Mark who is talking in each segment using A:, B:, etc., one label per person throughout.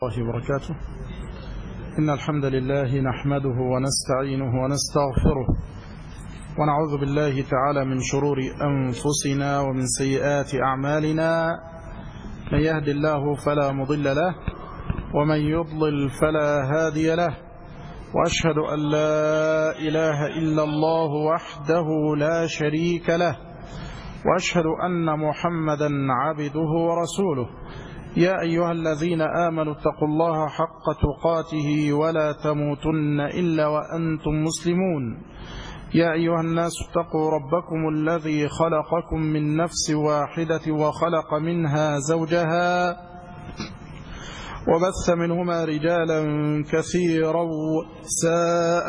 A: الله وبركاته. إن الحمد لله نحمده ونستعينه ونستغفره ونعوذ بالله تعالى من شرور أنفسنا ومن سيئات أعمالنا. من يهد الله فلا مضل له ومن يضلل فلا هادي له، وأشهد أن لا إله إلا الله وحده لا شريك له، وأشهد أن محمدا عبده ورسوله. يا أيها الذين آمنوا اتقوا الله حق تقاته ولا تموتن إلا وأنتم مسلمون. يا أيها الناس اتقوا ربكم الذي خلقكم من نفس واحدة وخلق منها زوجها وبث منهما رجالا كثيرا ونساء،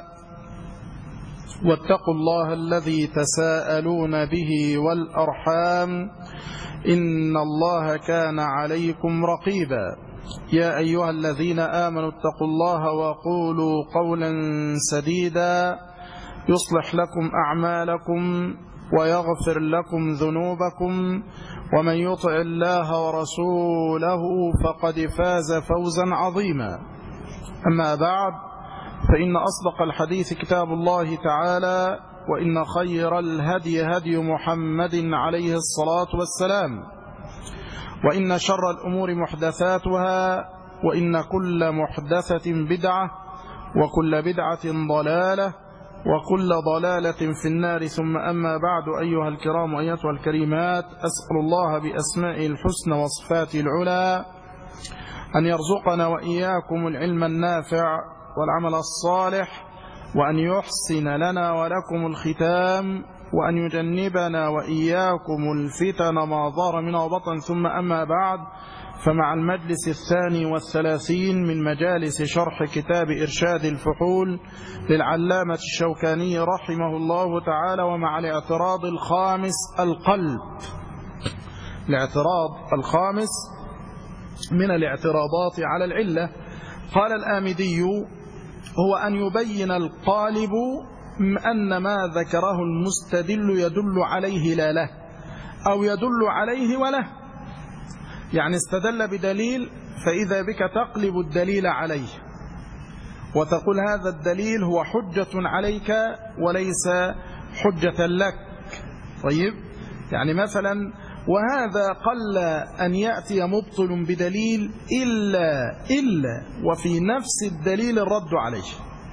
A: واتقوا الله الذي تساءلون به والأرحام إن الله كان عليكم رقيبا. يا أيها الذين آمنوا اتقوا الله وقولوا قولا سديدا يصلح لكم أعمالكم ويغفر لكم ذنوبكم، ومن يطع الله ورسوله فقد فاز فوزا عظيما. أما بعد، فإن أصدق الحديث كتاب الله تعالى، وإن خير الهدي هدي محمد عليه الصلاة والسلام، وإن شر الأمور محدثاتها، وإن كل محدثة بدعة، وكل بدعة ضلالة، وكل ضلالة في النار. ثم أما بعد، أيها الكرام وأيتها الكريمات، أسأل الله بأسمائه الحسنى وصفاته العلى أن يرزقنا وإياكم العلم النافع والعمل الصالح، وأن يحسن لنا ولكم الختام، وأن يجنبنا وإياكم الفتن ما ظهر منها وبطن. ثم أما بعد، فمع المجلس 32 من مجالس شرح كتاب إرشاد الفحول للعلامة الشوكاني رحمه الله تعالى، ومع الاعتراض الخامس القلب. الاعتراض الخامس من الاعتراضات على العلة. قال الآمدي: هو أن يبين القالب أن ما ذكره المستدل يدل عليه لا له، أو يدل عليه وله. يعني استدل بدليل فإذا بك تقلب الدليل عليه وتقول هذا الدليل هو حجة عليك وليس حجة لك. طيب، يعني مثلا: وهذا قل أن يأتي مبطل بدليل إلا وفي نفس الدليل الرد عليه.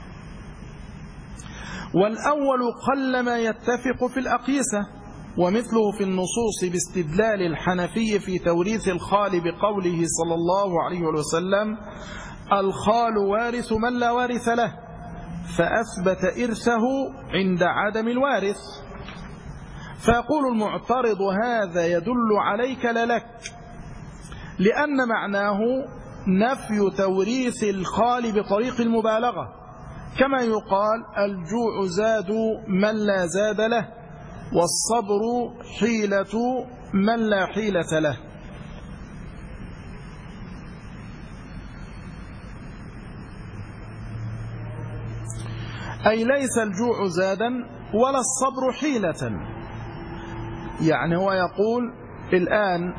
A: والأول قل ما يتفق في الأقيسة، ومثله في النصوص باستدلال الحنفي في توريث الخال بقوله صلى الله عليه وسلم: الخال وارث من لا وارث له، فأثبت إرثه عند عدم الوارث. فيقول المعترض: هذا يدل عليك لا لك، لأن معناه نفي توريث الخال بطريق المبالغة، كما يقال: الجوع زاد من لا زاد له، والصبر حيلة من لا حيلة له. أي ليس الجوع زادا ولا الصبر حيلة. يعني هو يقول الآن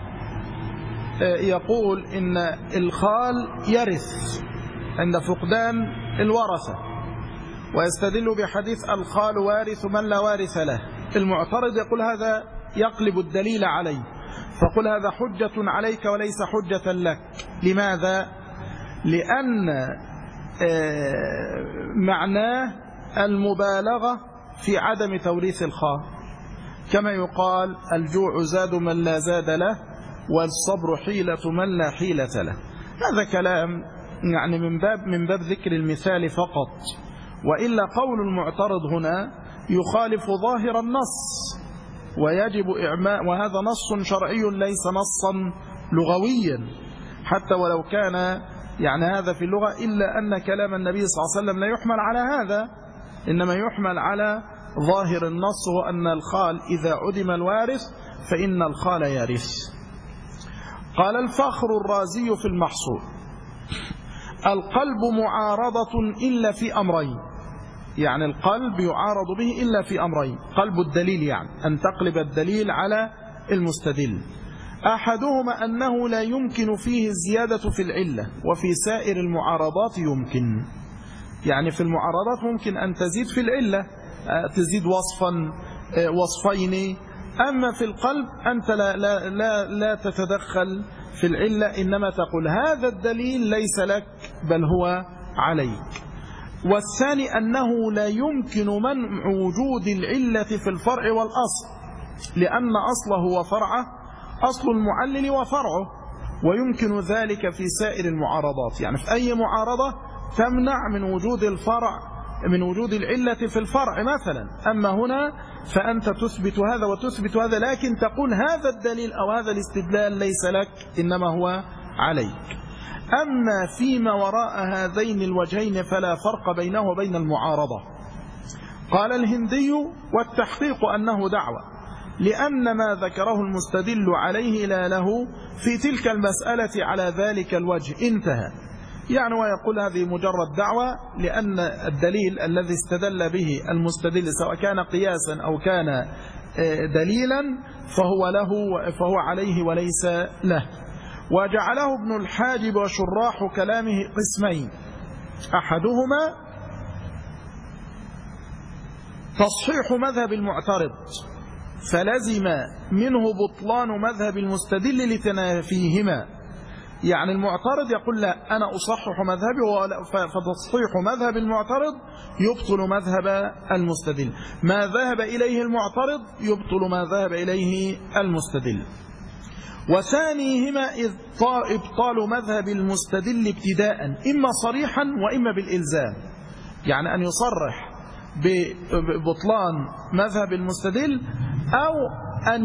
A: يقول إن الخال يرث عند فقدان الورثة، ويستدل بحديث الخال وارث من لا وارث له. المعترض يقول هذا يقلب الدليل عليه، فقل هذا حجة عليك وليس حجة لك. لماذا؟ لأن معناه المبالغة في عدم توريث الخال، كما يقال: الجوع زاد من لا زاد له، والصبر حيلة من لا حيلة له. هذا كلام يعني من باب ذكر المثال فقط، وإلا قول المعترض هنا يخالف ظاهر النص، ويجب إعماء، وهذا نص شرعي ليس نصا لغويا، حتى ولو كان يعني هذا في اللغة، إلا أن كلام النبي صلى الله عليه وسلم لا يحمل على هذا، إنما يحمل على ظاهر النص، وأن الخال إذا عدم الوارث فإن الخال يرث. قال الفخر الرازي في المحصول: القلب معارضة إلا في أمرين. يعني القلب يعارض به إلا في أمرين، قلب الدليل، يعني أن تقلب الدليل على المستدل. أحدهما أنه لا يمكن فيه الزيادة في العلة، وفي سائر المعارضات يمكن. يعني في المعارضات ممكن أن تزيد في العلة، تزيد وصفا وصفين، أما في القلب أنت لا تتدخل في العلة، إنما تقول هذا الدليل ليس لك بل هو عليك. والثاني أنه لا يمكن منع وجود العلة في الفرع والأصل، لأن أصله وفرعه أصل المعلل وفرعه، ويمكن ذلك في سائر المعارضات. يعني في أي معارضة تمنع من وجود الفرع، من وجود العلة في الفرع مثلا، أما هنا فأنت تثبت هذا وتثبت هذا، لكن تقول هذا الدليل أو هذا الاستدلال ليس لك إنما هو عليك. أما فيما وراء هذين الوجهين فلا فرق بينه وبين المعارضة. قال الهندي: والتحقيق أنه دعوة، لأن ما ذكره المستدل عليه لا له في تلك المسألة على ذلك الوجه، انتهى. يعني ويقول هذه مجرد دعوة، لأن الدليل الذي استدل به المستدل سواء كان قياسا أو كان دليلا فهو عليه وليس له. وجعله ابن الحاجب وشراح كلامه قسمين: أحدهما تصحيح مذهب المعترض فلزم منه بطلان مذهب المستدل لتنافيهما. يعني المعترض يقول لا، أنا أصحح مذهبي، فتصحيح مذهب المعترض يبطل مذهب المستدل. ما ذهب إليه المعترض يبطل ما ذهب إليه المستدل. وثانيهما إبطال مذهب المستدل ابتداء، إما صريحا وإما بالإلزام. يعني أن يصرح ببطلان مذهب المستدل أو أن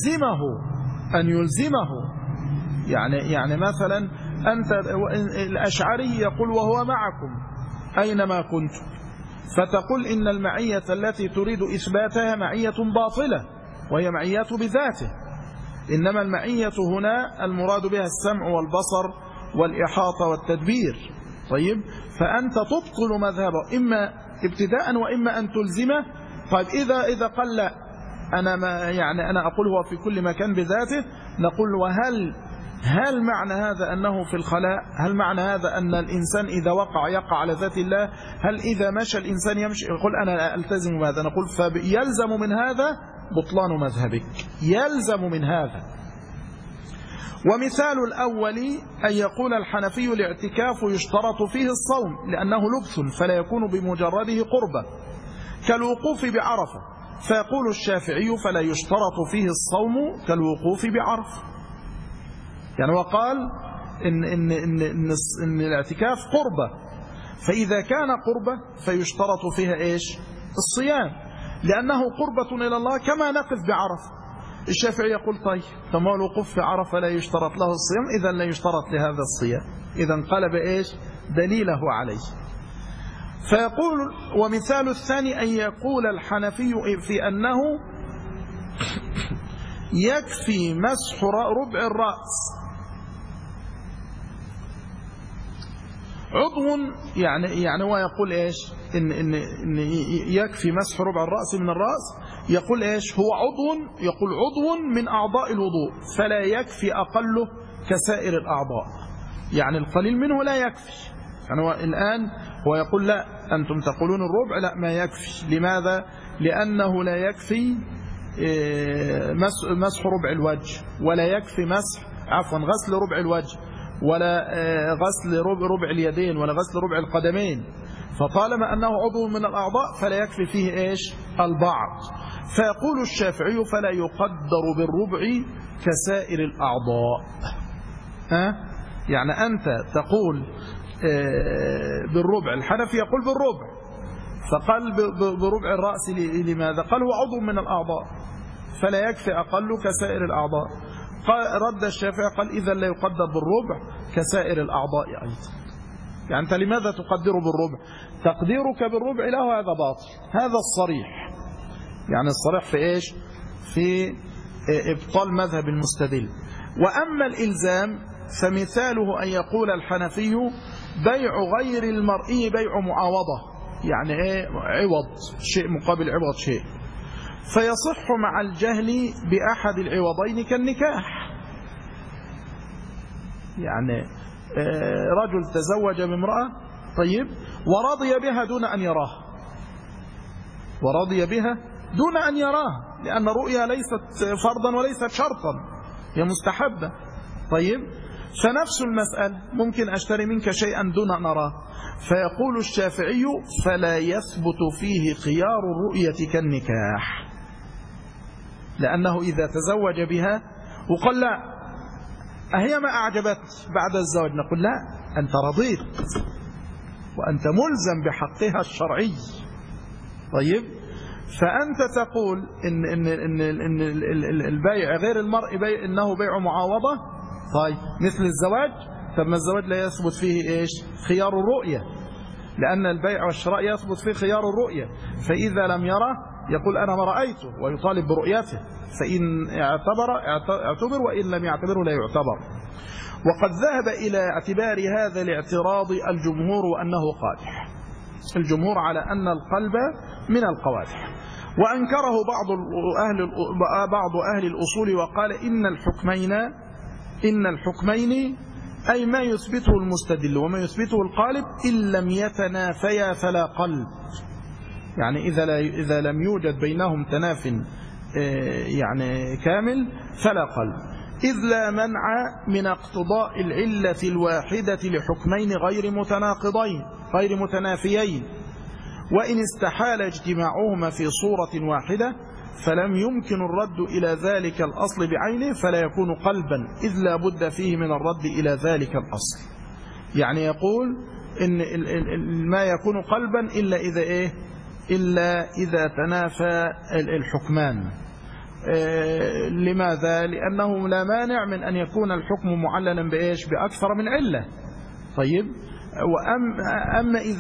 A: يلزمه. يعني مثلا أنت الأشعري يقول وهو معكم أينما كنتم، فتقول إن المعية التي تريد إثباتها معية باطلة وهي معية بذاته، إنما المعية هنا المراد بها السمع والبصر والإحاطة والتدبير. طيب، فأنت تبطل مذهبه إما ابتداء وإما أن تلزمه. طيب إذا قال لا، أنا أقول هو في كل مكان بذاته، نقول هل معنى هذا أنه في الخلاء؟ هل معنى هذا أن الإنسان إذا يقع على ذات الله؟ هل إذا مشى الإنسان يمشي؟ يقول أنا ألتزم بهذا. نقول فيلزم من هذا بطلان مذهبك، يلزم من هذا. ومثال الأول أن يقول الحنفي الاعتكاف يشترط فيه الصوم لأنه لبث فلا يكون بمجرده قربة كالوقوف بعرفة، فيقول الشافعي فلا يشترط فيه الصوم كالوقوف بعرفة. يعني وقال إن الاعتكاف قربة، فإذا كان قربة فيشترط فيها إيش؟ الصيام، لأنه قربة إلى الله كما نقف بعرفة. الشافعي يقول طيب فما الوقوف في عرفة لا يشترط له الصيام، إذا لا يشترط لهذا الصيام، إذا انقلب إيش؟ دليله عليه. فيقول ومثال الثاني أن يقول الحنفي في أنه يكفي مسح ربع الرأس عضو، يعني هو يقول إيش؟ إن يكفي مسح ربع الرأس من الرأس، يقول إيش؟ هو عضو، يقول عضو من أعضاء الوضوء فلا يكفي أقله كسائر الأعضاء، يعني القليل منه لا يكفي. يعني هو الآن هو يقول لا، أنتم تقولون الربع، لا ما يكفي. لماذا؟ لأنه لا يكفي مسح ربع الوجه، ولا يكفي غسل ربع الوجه، ولا غسل ربع اليدين، ولا غسل ربع القدمين. فطالما أنه عضو من الأعضاء فلا يكفي فيه إيش؟ البعض. فيقول الشافعي فلا يقدر بالربع كسائر الأعضاء. يعني أنت تقول بالربع، الحنفي يقول بالربع، فقال بربع الرأس لماذا؟ قال هو عضو من الأعضاء فلا يكفي أقل كسائر الأعضاء. رد الشافعي قال إذا لا يقدر بالربع كسائر الأعضاء أيضا. يعني أنت لماذا تقدره بالربع؟ تقديرك بالربع له هذا باطل، هذا الصريح. يعني الصريح في إيش؟ في إبطال مذهب المستدل. وأما الإلزام فمثاله أن يقول الحنفي بيع غير المرئي بيع معاوضة، يعني إيه؟ عوض شيء مقابل عوض شيء، فيصح مع الجهل بأحد العوضين كالنكاح. يعني رجل تزوج بامرأة طيب ورضي بها دون أن يراها، ورضي بها دون أن يراها، لأن الرؤيا ليست فرضا وليست شرطا، هي مستحبة. طيب فنفس المسألة ممكن أشتري منك شيئا دون أن أراه، فيقول الشافعي فلا يثبت فيه خيار الرؤية كالنكاح، لأنه إذا تزوج بها وقال لا أهي ما أعجبت بعد الزواج، نقول لا أنت رضيت وأنت ملزم بحقها الشرعي. طيب فأنت تقول إن البيع غير المرء بيع إنه بيع معاوضة، طيب مثل الزواج، طب ما الزواج لا يثبت فيه إيش؟ خيار الرؤية، لأن البيع والشراء يثبت فيه خيار الرؤية، فإذا لم يره يقول أنا ما رأيته ويطالب برؤيته، فإن اعتبر وإن لم يعتبره لا يعتبر. وقد ذهب إلى اعتبار هذا الاعتراض الجمهور وأنه قادح، الجمهور على أن القلب من القوادح، وأنكره بعض أهل الأصول وقال إن الحكمين أي ما يثبته المستدل وما يثبته القالب إن لم يتنافيا فلا قلب، يعني إذا لم يوجد بينهم تناف يعني كامل فلا قلب، إذ لا منع من اقتضاء العلة الواحدة لحكمين غير متنافيين، وإن استحال اجتماعهما في صورة واحدة فلم يمكن الرد إلى ذلك الأصل بعينه فلا يكون قلبا، إذ لا بد فيه من الرد إلى ذلك الأصل. يعني يقول إن ما يكون قلبا إلا إذا تنافى الحكمان. لماذا؟ لأنه لا مانع من أن يكون الحكم معللا بأكثر من علة. طيب أما إذا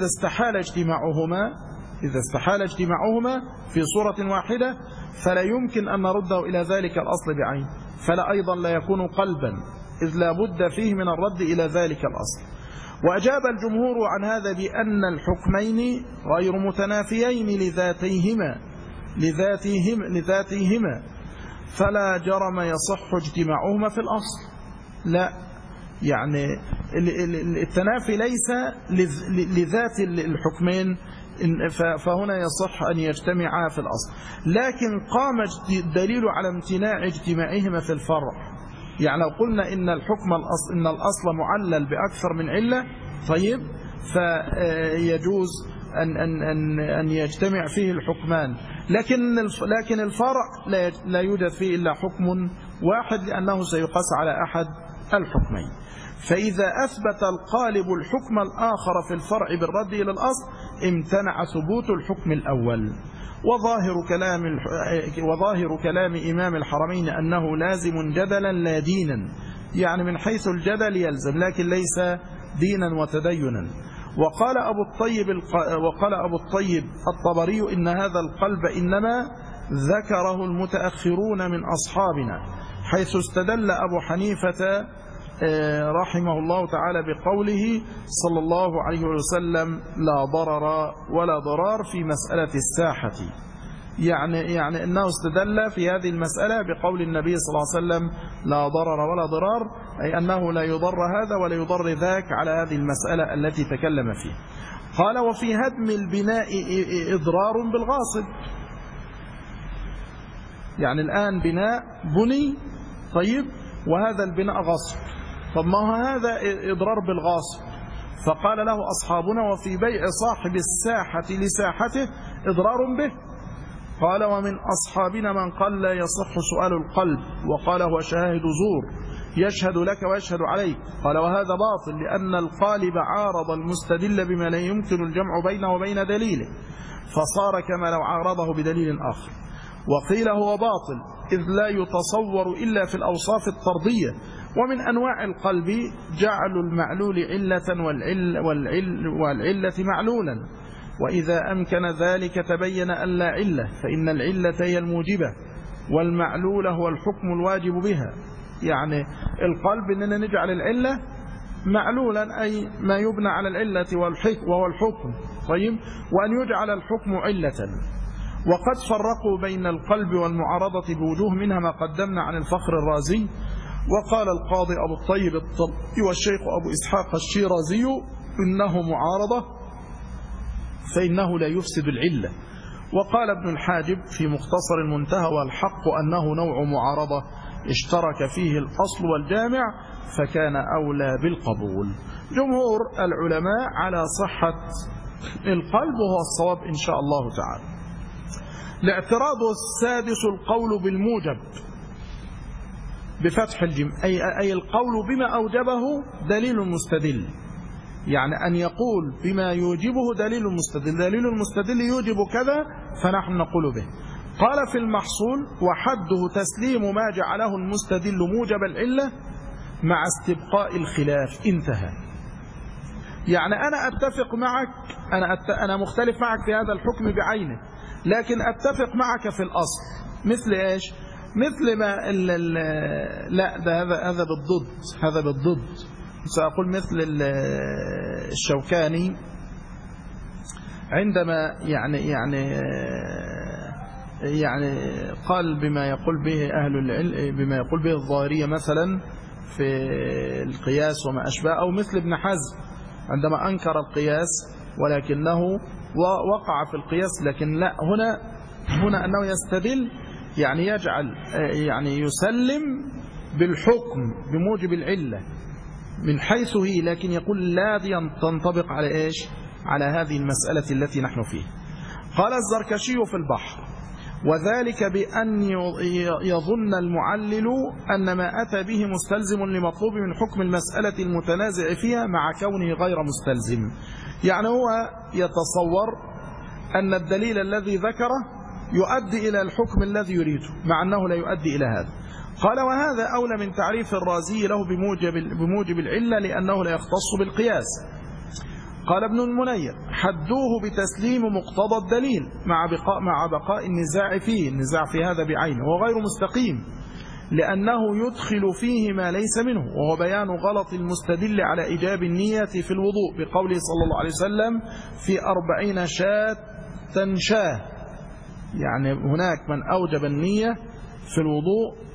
A: استحال اجتماعهما في صورة واحدة فلا يمكن أن نرده إلى ذلك الأصل بعين، فلا أيضا لا يكون قلبا، إذ لا بد فيه من الرد إلى ذلك الأصل. وأجاب الجمهور عن هذا بأن الحكمين غير متنافيين لذاتهما فلا جرم يصح اجتماعهما في الأصل. لا، يعني التنافي ليس لذات الحكمين، فهنا يصح أن يجتمعا في الأصل، لكن قام الدليل على امتناع اجتماعهما في الفرع. يعني لو قلنا إن إن الأصل معلل بأكثر من علة، طيب فيجوز أن يجتمع فيه الحكمان، لكن الفرع لا يوجد فيه إلا حكم واحد، لأنه سيقاس على أحد الحكمين. فإذا أثبت القالب الحكم الآخر في الفرع بالرد إلى الأصل امتنع ثبوت الحكم الأول. وظاهر كلام إمام الحرمين أنه لازم جدلا لا دينا، يعني من حيث الجدل يلزم لكن ليس دينا وتدينا. وقال أبو الطيب الطبري إن هذا القلب إنما ذكره المتأخرون من أصحابنا، حيث استدل أبو حنيفة رحمه الله تعالى بقوله صلى الله عليه وسلم لا ضرر ولا ضرار في مسألة الساحة، يعني أنه استدل في هذه المسألة بقول النبي صلى الله عليه وسلم لا ضرر ولا ضرار، أي أنه لا يضر هذا ولا يضر ذاك على هذه المسألة التي تكلم فيها. قال وفي هدم البناء إضرار بالغاصب، يعني الآن بناء بني طيب وهذا البناء غصب، طب ما هذا إضرار بالغاصب، فقال له أصحابنا وفي بيع صاحب الساحة لساحته إضرار به. قال ومن أصحابنا من قال لا يصح سؤال القلب، وقال هو شاهد زور يشهد لك ويشهد عليك. قال وهذا باطل، لأن القالب عارض المستدل بما لا يمكن الجمع بينه وبين دليله، فصار كما لو عارضه بدليل آخر. وقيل هو باطل إذ لا يتصور إلا في الأوصاف الطردية. ومن أنواع القلب جعل المعلول علة والعلة معلولا، وإذا أمكن ذلك تبين أن لا علة، فإن العلة هي الموجبة والمعلول هو الحكم الواجب بها. يعني القلب إننا نجعل العلة معلولا، أي ما يبنى على العلة وهو الحكم، طيب، وأن يجعل الحكم علة. وقد فرقوا بين القلب والمعارضة بوجوه، منها ما قدمنا عن الفخر الرازي، وقال القاضي أبو الطيب الطبي والشيخ أبو إسحاق الشيرازي إنه معارضة فإنه لا يفسد العلة. وقال ابن الحاجب في مختصر المنتهى والحق أنه نوع معارضة اشترك فيه الأصل والجامع فكان أولى بالقبول. جمهور العلماء على صحة القلب وهو الصواب إن شاء الله تعالى. الاعتراض السادس القول بالموجب بفتح الجيم، أي القول بما أوجبه دليل مستدل، يعني أن يقول بما يوجبه دليل مستدل، دليل المستدل يوجب كذا فنحن نقول به. قال في المحصول وحده تسليم ما جعله المستدل موجب العلة مع استبقاء الخلاف. انتهى. يعني أنا أتفق معك، أنا مختلف معك في هذا الحكم بعينه، لكن أتفق معك في الأصل. مثل إيش؟ مثل ما لا ده هذا بالضد، هذا بالضد. سأقول مثل الشوكاني عندما يعني قال بما يقول به أهل العلم، بما يقول به الظاهرية مثلا في القياس وما أشبه، أو مثل ابن حزم عندما أنكر القياس ولكنه وقع في القياس، لكن لا هنا أنه يستدل، يعني يجعل يعني يسلم بالحكم بموجب العلة من حيث هي، لكن يقول لا تنطبق على إيش؟ على هذه المسألة التي نحن فيها. قال الزركشي في البحر وذلك بأن يظن المعلل أن ما أتى به مستلزم لمطلوب من حكم المسألة المتنازع فيها مع كونه غير مستلزم. يعني هو يتصور أن الدليل الذي ذكره يؤدي إلى الحكم الذي يريده مع أنه لا يؤدي إلى هذا. قال وهذا أولى من تعريف الرازي له بموجب العلة لأنه لا يختص بالقياس. قال ابن المنير حدوه بتسليم مقتضى الدليل مع بقاء النزاع فيه، النزاع في هذا بعينه وغير مستقيم لأنه يدخل فيه ما ليس منه، وهو بيان غلط المستدل على إيجاب النية في الوضوء بقوله صلى الله عليه وسلم في 40 شاة شاه، يعني هناك من أوجب النية في الوضوء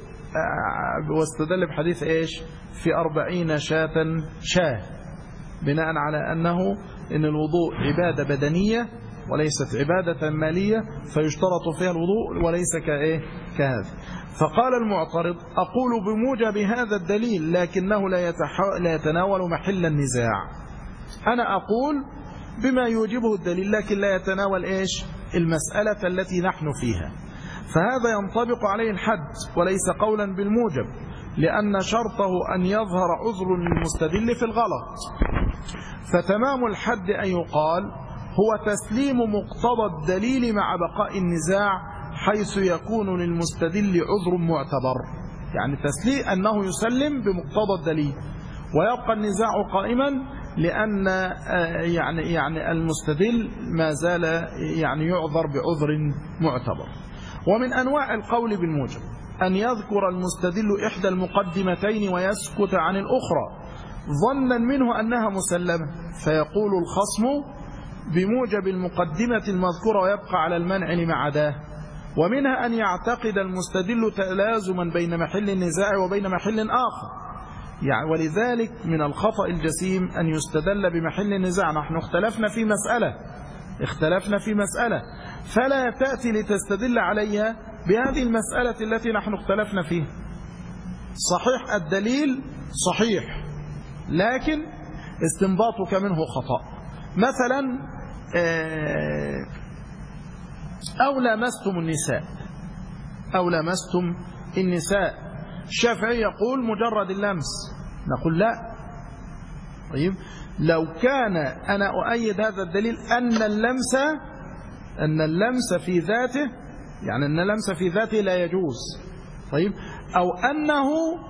A: واستدل بحديث إيش؟ في 40 شاة شاه، بناء على أنه إن الوضوء عبادة بدنية وليست عبادة مالية فيشترط فيها الوضوء وليس كهذا. فقال المعترض أقول بموجب هذا الدليل لكنه لا يتناول محل النزاع. أنا أقول بما يوجبه الدليل لكن لا يتناول إيش؟ المسألة التي نحن فيها، فهذا ينطبق عليه الحد وليس قولا بالموجب، لأن شرطه أن يظهر عذر للمستدل في الغلط. فتمام الحد أن يقال هو تسليم مقتضى الدليل مع بقاء النزاع حيث يكون للمستدل عذر معتبر، يعني تسليم أنه يسلم بمقتضى الدليل ويبقى النزاع قائما لأن يعني المستدل ما زال يعني يعذر بعذر معتبر. ومن أنواع القول بالموجب أن يذكر المستدل إحدى المقدمتين ويسكت عن الأخرى ظنا منه أنها مسلمة، فيقول الخصم بموجب المقدمة المذكورة ويبقى على المنع لما عداه. ومنها أن يعتقد المستدل تلازما بين محل النزاع وبين محل آخر، يعني ولذلك من الخطأ الجسيم أن يستدل بمحل النزاع. نحن اختلفنا في مسألة فلا تأتي لتستدل عليها بهذه المسألة التي نحن اختلفنا فيها. صحيح الدليل صحيح لكن استنباطك منه خطأ. مثلا أو لامستم النساء، الشافعي يقول مجرد اللمس، نقول لا. طيب لو كان أنا أؤيد هذا الدليل أن اللمس في ذاته، يعني أن اللمس في ذاته لا يجوز، طيب أو أنه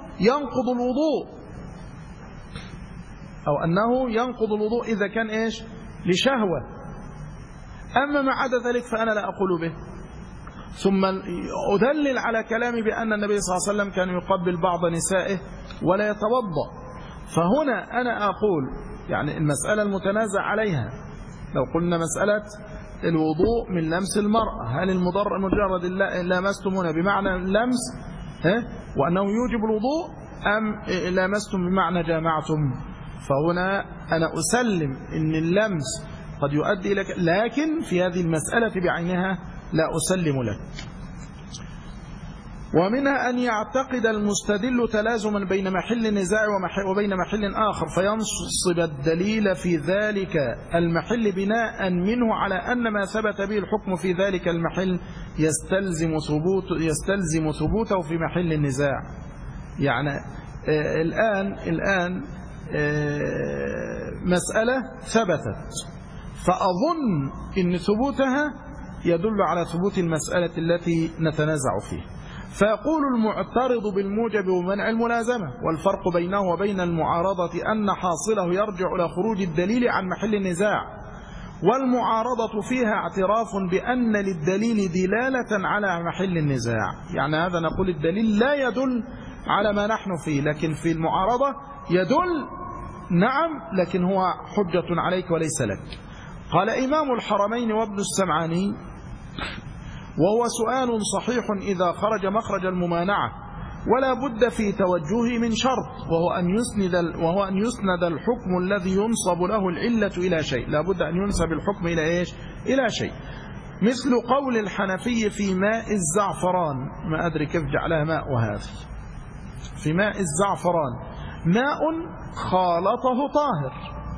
A: ينقض الوضوء إذا كان إيش؟ لشهوة. أما ما عدا ذلك فأنا لا أقول به. ثم أدلل على كلامي بأن النبي صلى الله عليه وسلم كان يقبل بعض نسائه ولا يتوضأ. فهنا أنا أقول يعني المسألة المتنازع عليها، لو قلنا مسألة الوضوء من لمس المرأة، هل المجرد لامستم هنا بمعنى اللمس وأنه يوجب الوضوء، أم لامستم بمعنى جامعتم؟ فهنا أنا أسلم إن اللمس قد يؤدي إلى لكن في هذه المسألة بعينها لا أسلم لك. ومنها أن يعتقد المستدل تلازما بين محل النزاع وبين محل آخر فينصب الدليل في ذلك المحل بناء منه على أن ما ثبت به الحكم في ذلك المحل يستلزم ثبوته في محل النزاع. يعني الآن مسألة ثبتت، فأظن أن ثبوتها يدل على ثبوت المسألة التي نتنازع فيها، فيقول المعترض بالموجب ومنع الملازمة، والفرق بينه وبين المعارضة أن حاصله يرجع إلى خروج الدليل عن محل النزاع، والمعارضة فيها اعتراف بأن للدليل دلالة على محل النزاع. يعني هذا نقول الدليل لا يدل على ما نحن فيه، لكن في المعارضة يدل، نعم، لكن هو حجة عليك وليس لك. قال إمام الحرمين وابن السمعاني: وهو سؤال صحيح إذا خرج مخرج الممانعة، ولا بد في توجهه من شرط، وهو أن يسند الحكم الذي ينصب له العلة إلى شيء. لا بد أن ينسب الحكم إلى إيش؟ إلى شيء. مثل قول الحنفي في ماء الزعفران، ما أدري كيف جعلها ماء، وهذه في ماء الزعفران ماء خالطه طاهر،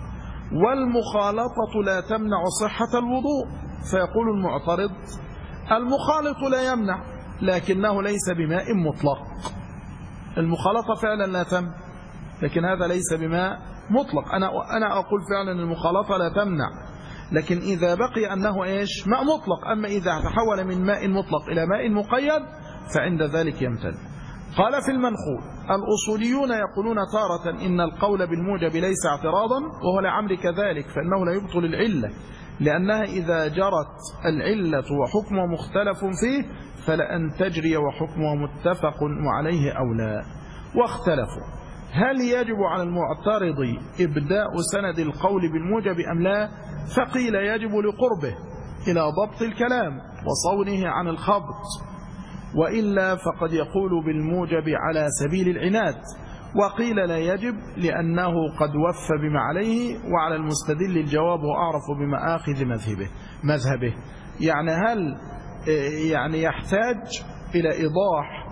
A: والمخالطة لا تمنع صحة الوضوء. فيقول المعترض: المخالط لا يمنع، لكنه ليس بماء مطلق. المخالطة فعلا لا تمنع، لكن هذا ليس بماء مطلق. أنا أقول فعلا المخالطة لا تمنع، لكن إذا بقي أنه إيش؟ ماء مطلق. أما إذا تحول من ماء مطلق إلى ماء مقيد فعند ذلك يمتنع. قال في المنخول: الأصوليون يقولون تارة إن القول بالموجب ليس اعتراضا، وهو لعمر كذلك، فإنه لا يبطل العلة، لأنها إذا جرت العلة وحكمه مختلف فيه فلأن تجري وحكمه متفق عليه أو لا. واختلفوا هل يجب على المعترض إبداء سند القول بالموجب أم لا؟ فقيل يجب لقربه إلى ضبط الكلام وصونه عن الخبط، وإلا فقد يقول بالموجب على سبيل العناد. وقيل لا يجب لأنه قد وفى بما عليه، وعلى المستدل الجواب وأعرف بمآخذ مذهبه. يعني هل يعني يحتاج إلى إيضاح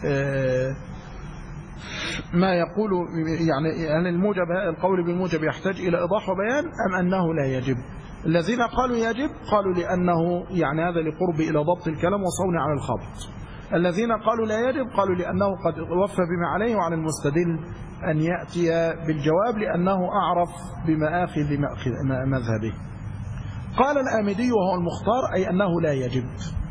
A: ما يقول، يعني هل الموجب القول بالموجب يحتاج إلى إيضاح وبيان أم أنه لا يجب؟ الذين قالوا يجب قالوا لأنه يعني هذا لقرب إلى ضبط الكلام وصون عن الخبط. الذين قالوا لا يجب قالوا لأنه قد وفى بما عليه، وعلى المستدل أن يأتي بالجواب لأنه أعرف بمآخذ مذهبه. قال الآمدي وهو المختار أي أنه لا يجب.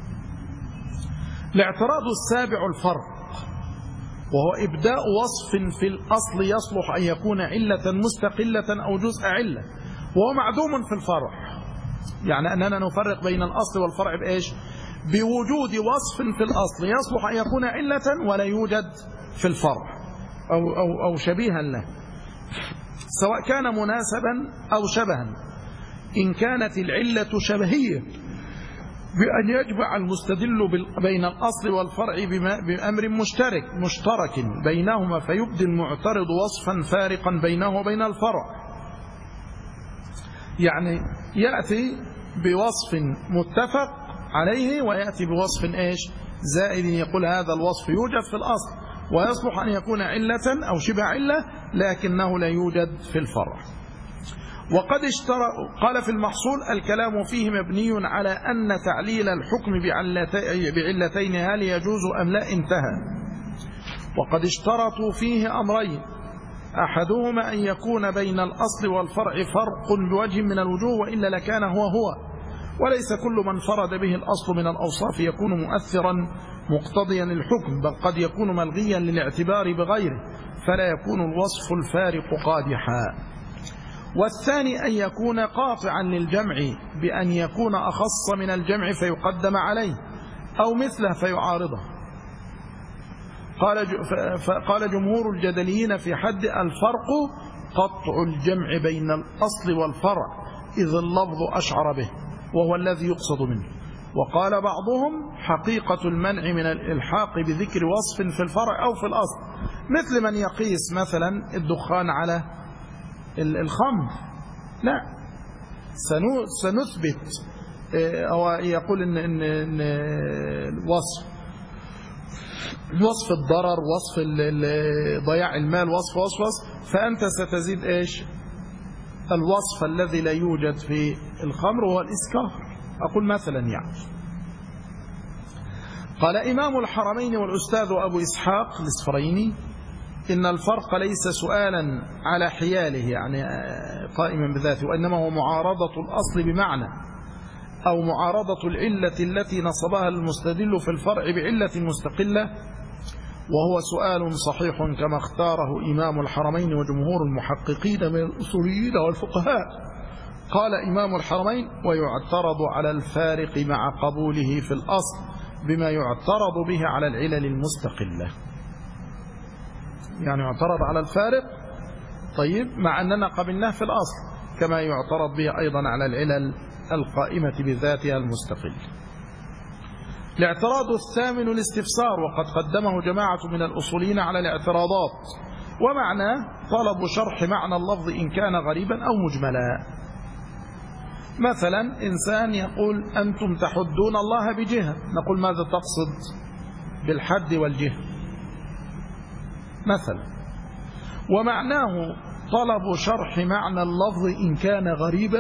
A: الاعتراض السابع الفرق، وهو إبداء وصف في الأصل يصلح أن يكون علة مستقلة أو جزء علة، وهو معدوم في الفرع. يعني أننا نفرق بين الأصل والفرع بإيش؟ بوجود وصف في الأصل يصلح أن يكون علة ولا يوجد في الفرع أو شبيها له، سواء كان مناسبا أو شبها. إن كانت العلة شبهية بأن يجمع المستدل بين الأصل والفرع بأمر مشترك بينهما، فيبدي المعترض وصفا فارقا بينه وبين الفرع. يعني يأتي بوصف متفق عليه ويأتي بوصف إيش؟ زائد، يقول هذا الوصف يوجد في الأصل ويصلح أن يكون علة أو شبه علة، لكنه لا يوجد في الفرع. وقد قال في المحصول: الكلام فيه مبني على أن تعليل الحكم بعلتين هل يجوز أم لا انتهى. وقد اشترطوا فيه أمرين: أحدهما أن يكون بين الأصل والفرع فرق بوجه من الوجوه، وإلا لكان هو، وليس كل من فرد به الأصل من الأوصاف يكون مؤثرا مقتضيا الحكم، بل قد يكون ملغيا للاعتبار بغيره، فلا يكون الوصف الفارق قادحا. والثاني أن يكون قاطعا للجمع بأن يكون أخص من الجمع فيقدم عليه، أو مثله فيعارضه. قال جمهور الجدليين في حد الفرق قطع الجمع بين الأصل والفرع، إذ اللفظ أشعر به وهو الذي يقصد منه، وقال بعضهم حقيقة المنع من الإلحاق بذكر وصف في الفرع أو في الأصل، مثل من يقيس مثلا الدخان على الخمر. لا، سنثبت أو يقول إن وصف الضرر، وصف ضياع المال، وصف، فأنت ستزيد إيش؟ الوصف الذي لا يوجد في الخمر وهو الإسكار. أقول مثلا يعني قال إمام الحرمين والأستاذ أبو إسحاق الإسفرايني إن الفرق ليس سؤالا على حياله يعني قائما بذاته، وإنما هو معارضة الأصل بمعنى أو معارضة العلة التي نصبها المستدل في الفرع بعلة مستقلة، وهو سؤال صحيح كما اختاره إمام الحرمين وجمهور المحققين من الأصوليين والفقهاء. قال إمام الحرمين ويعترض على الفارق مع قبوله في الأصل بما يعترض به على العلل المستقلة. يعني يعترض على الفارق طيب مع أننا قبلناه في الأصل، كما يعترض به أيضا على العلل القائمة بذاتها المستقلة. الاعتراض الثامن الاستفسار، وقد قدمه جماعة من الأصوليين على الاعتراضات، ومعناه طلب شرح معنى اللفظ إن كان غريبا أو مجملا. مثلا إنسان يقول أنتم تحدون الله بجهة، نقول ماذا تقصد بالحد والجهة مثلا، ومعناه طلب شرح معنى اللفظ إن كان غريبا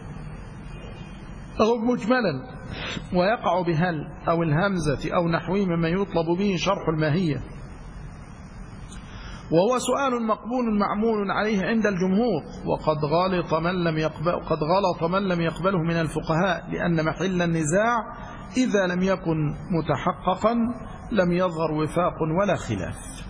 A: أو مجملا، ويقع بهل أو الهمزة أو نحوه مما يطلب به شرح الماهية، وهو سؤال مقبول معمول عليه عند الجمهور، وقد غلط من لم يقبله من الفقهاء، لأن محل النزاع إذا لم يكن متحققا لم يظهر وفاق ولا خلاف.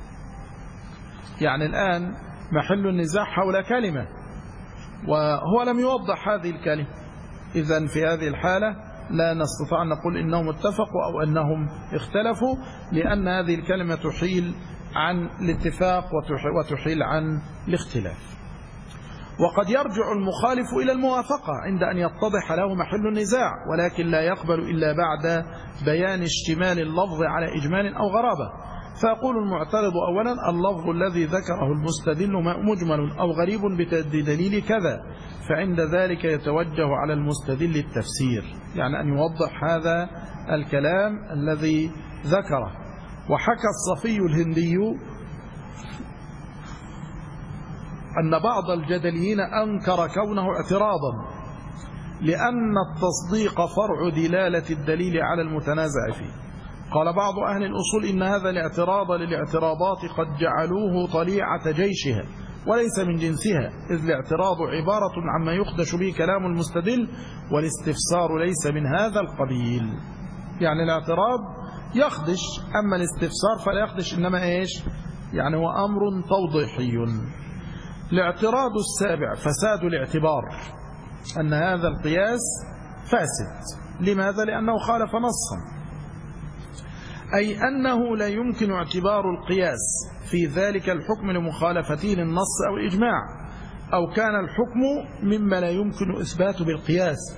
A: يعني الآن محل النزاع حول كلمة وهو لم يوضح هذه الكلمة، إذن في هذه الحالة لا نستطيع أن نقول إنهم اتفقوا أو أنهم اختلفوا، لأن هذه الكلمة تحيل عن الاتفاق وتحيل عن الاختلاف. وقد يرجع المخالف إلى الموافقة عند أن يتضح له محل النزاع، ولكن لا يقبل إلا بعد بيان اشتمال اللفظ على إجمال أو غرابة. فيقول المعترض أولا اللفظ الذي ذكره المستدل مجمل أو غريب بدليل كذا، فعند ذلك يتوجه على المستدل التفسير، يعني أن يوضح هذا الكلام الذي ذكره. وحكى الصفي الهندي أن بعض الجدليين أنكر كونه اعتراضا، لأن التصديق فرع دلالة الدليل على المتنازع فيه. قال بعض أهل الأصول إن هذا الاعتراض للاعتراضات قد جعلوه طليعة جيشها وليس من جنسها، إذ الاعتراض عبارة عما يخدش به كلام المستدل، والاستفسار ليس من هذا القبيل. يعني الاعتراض يخدش، أما الاستفسار فلا يخدش، إنما إيش؟ يعني هو أمر توضيحي. الاعتراض السابع فساد الاعتبار، أن هذا القياس فاسد. لماذا؟ لأنه خالف نصا، أي أنه لا يمكن اعتبار القياس في ذلك الحكم لمخالفته للنص أو الإجماع، أو كان الحكم مما لا يمكن إثباته بالقياس،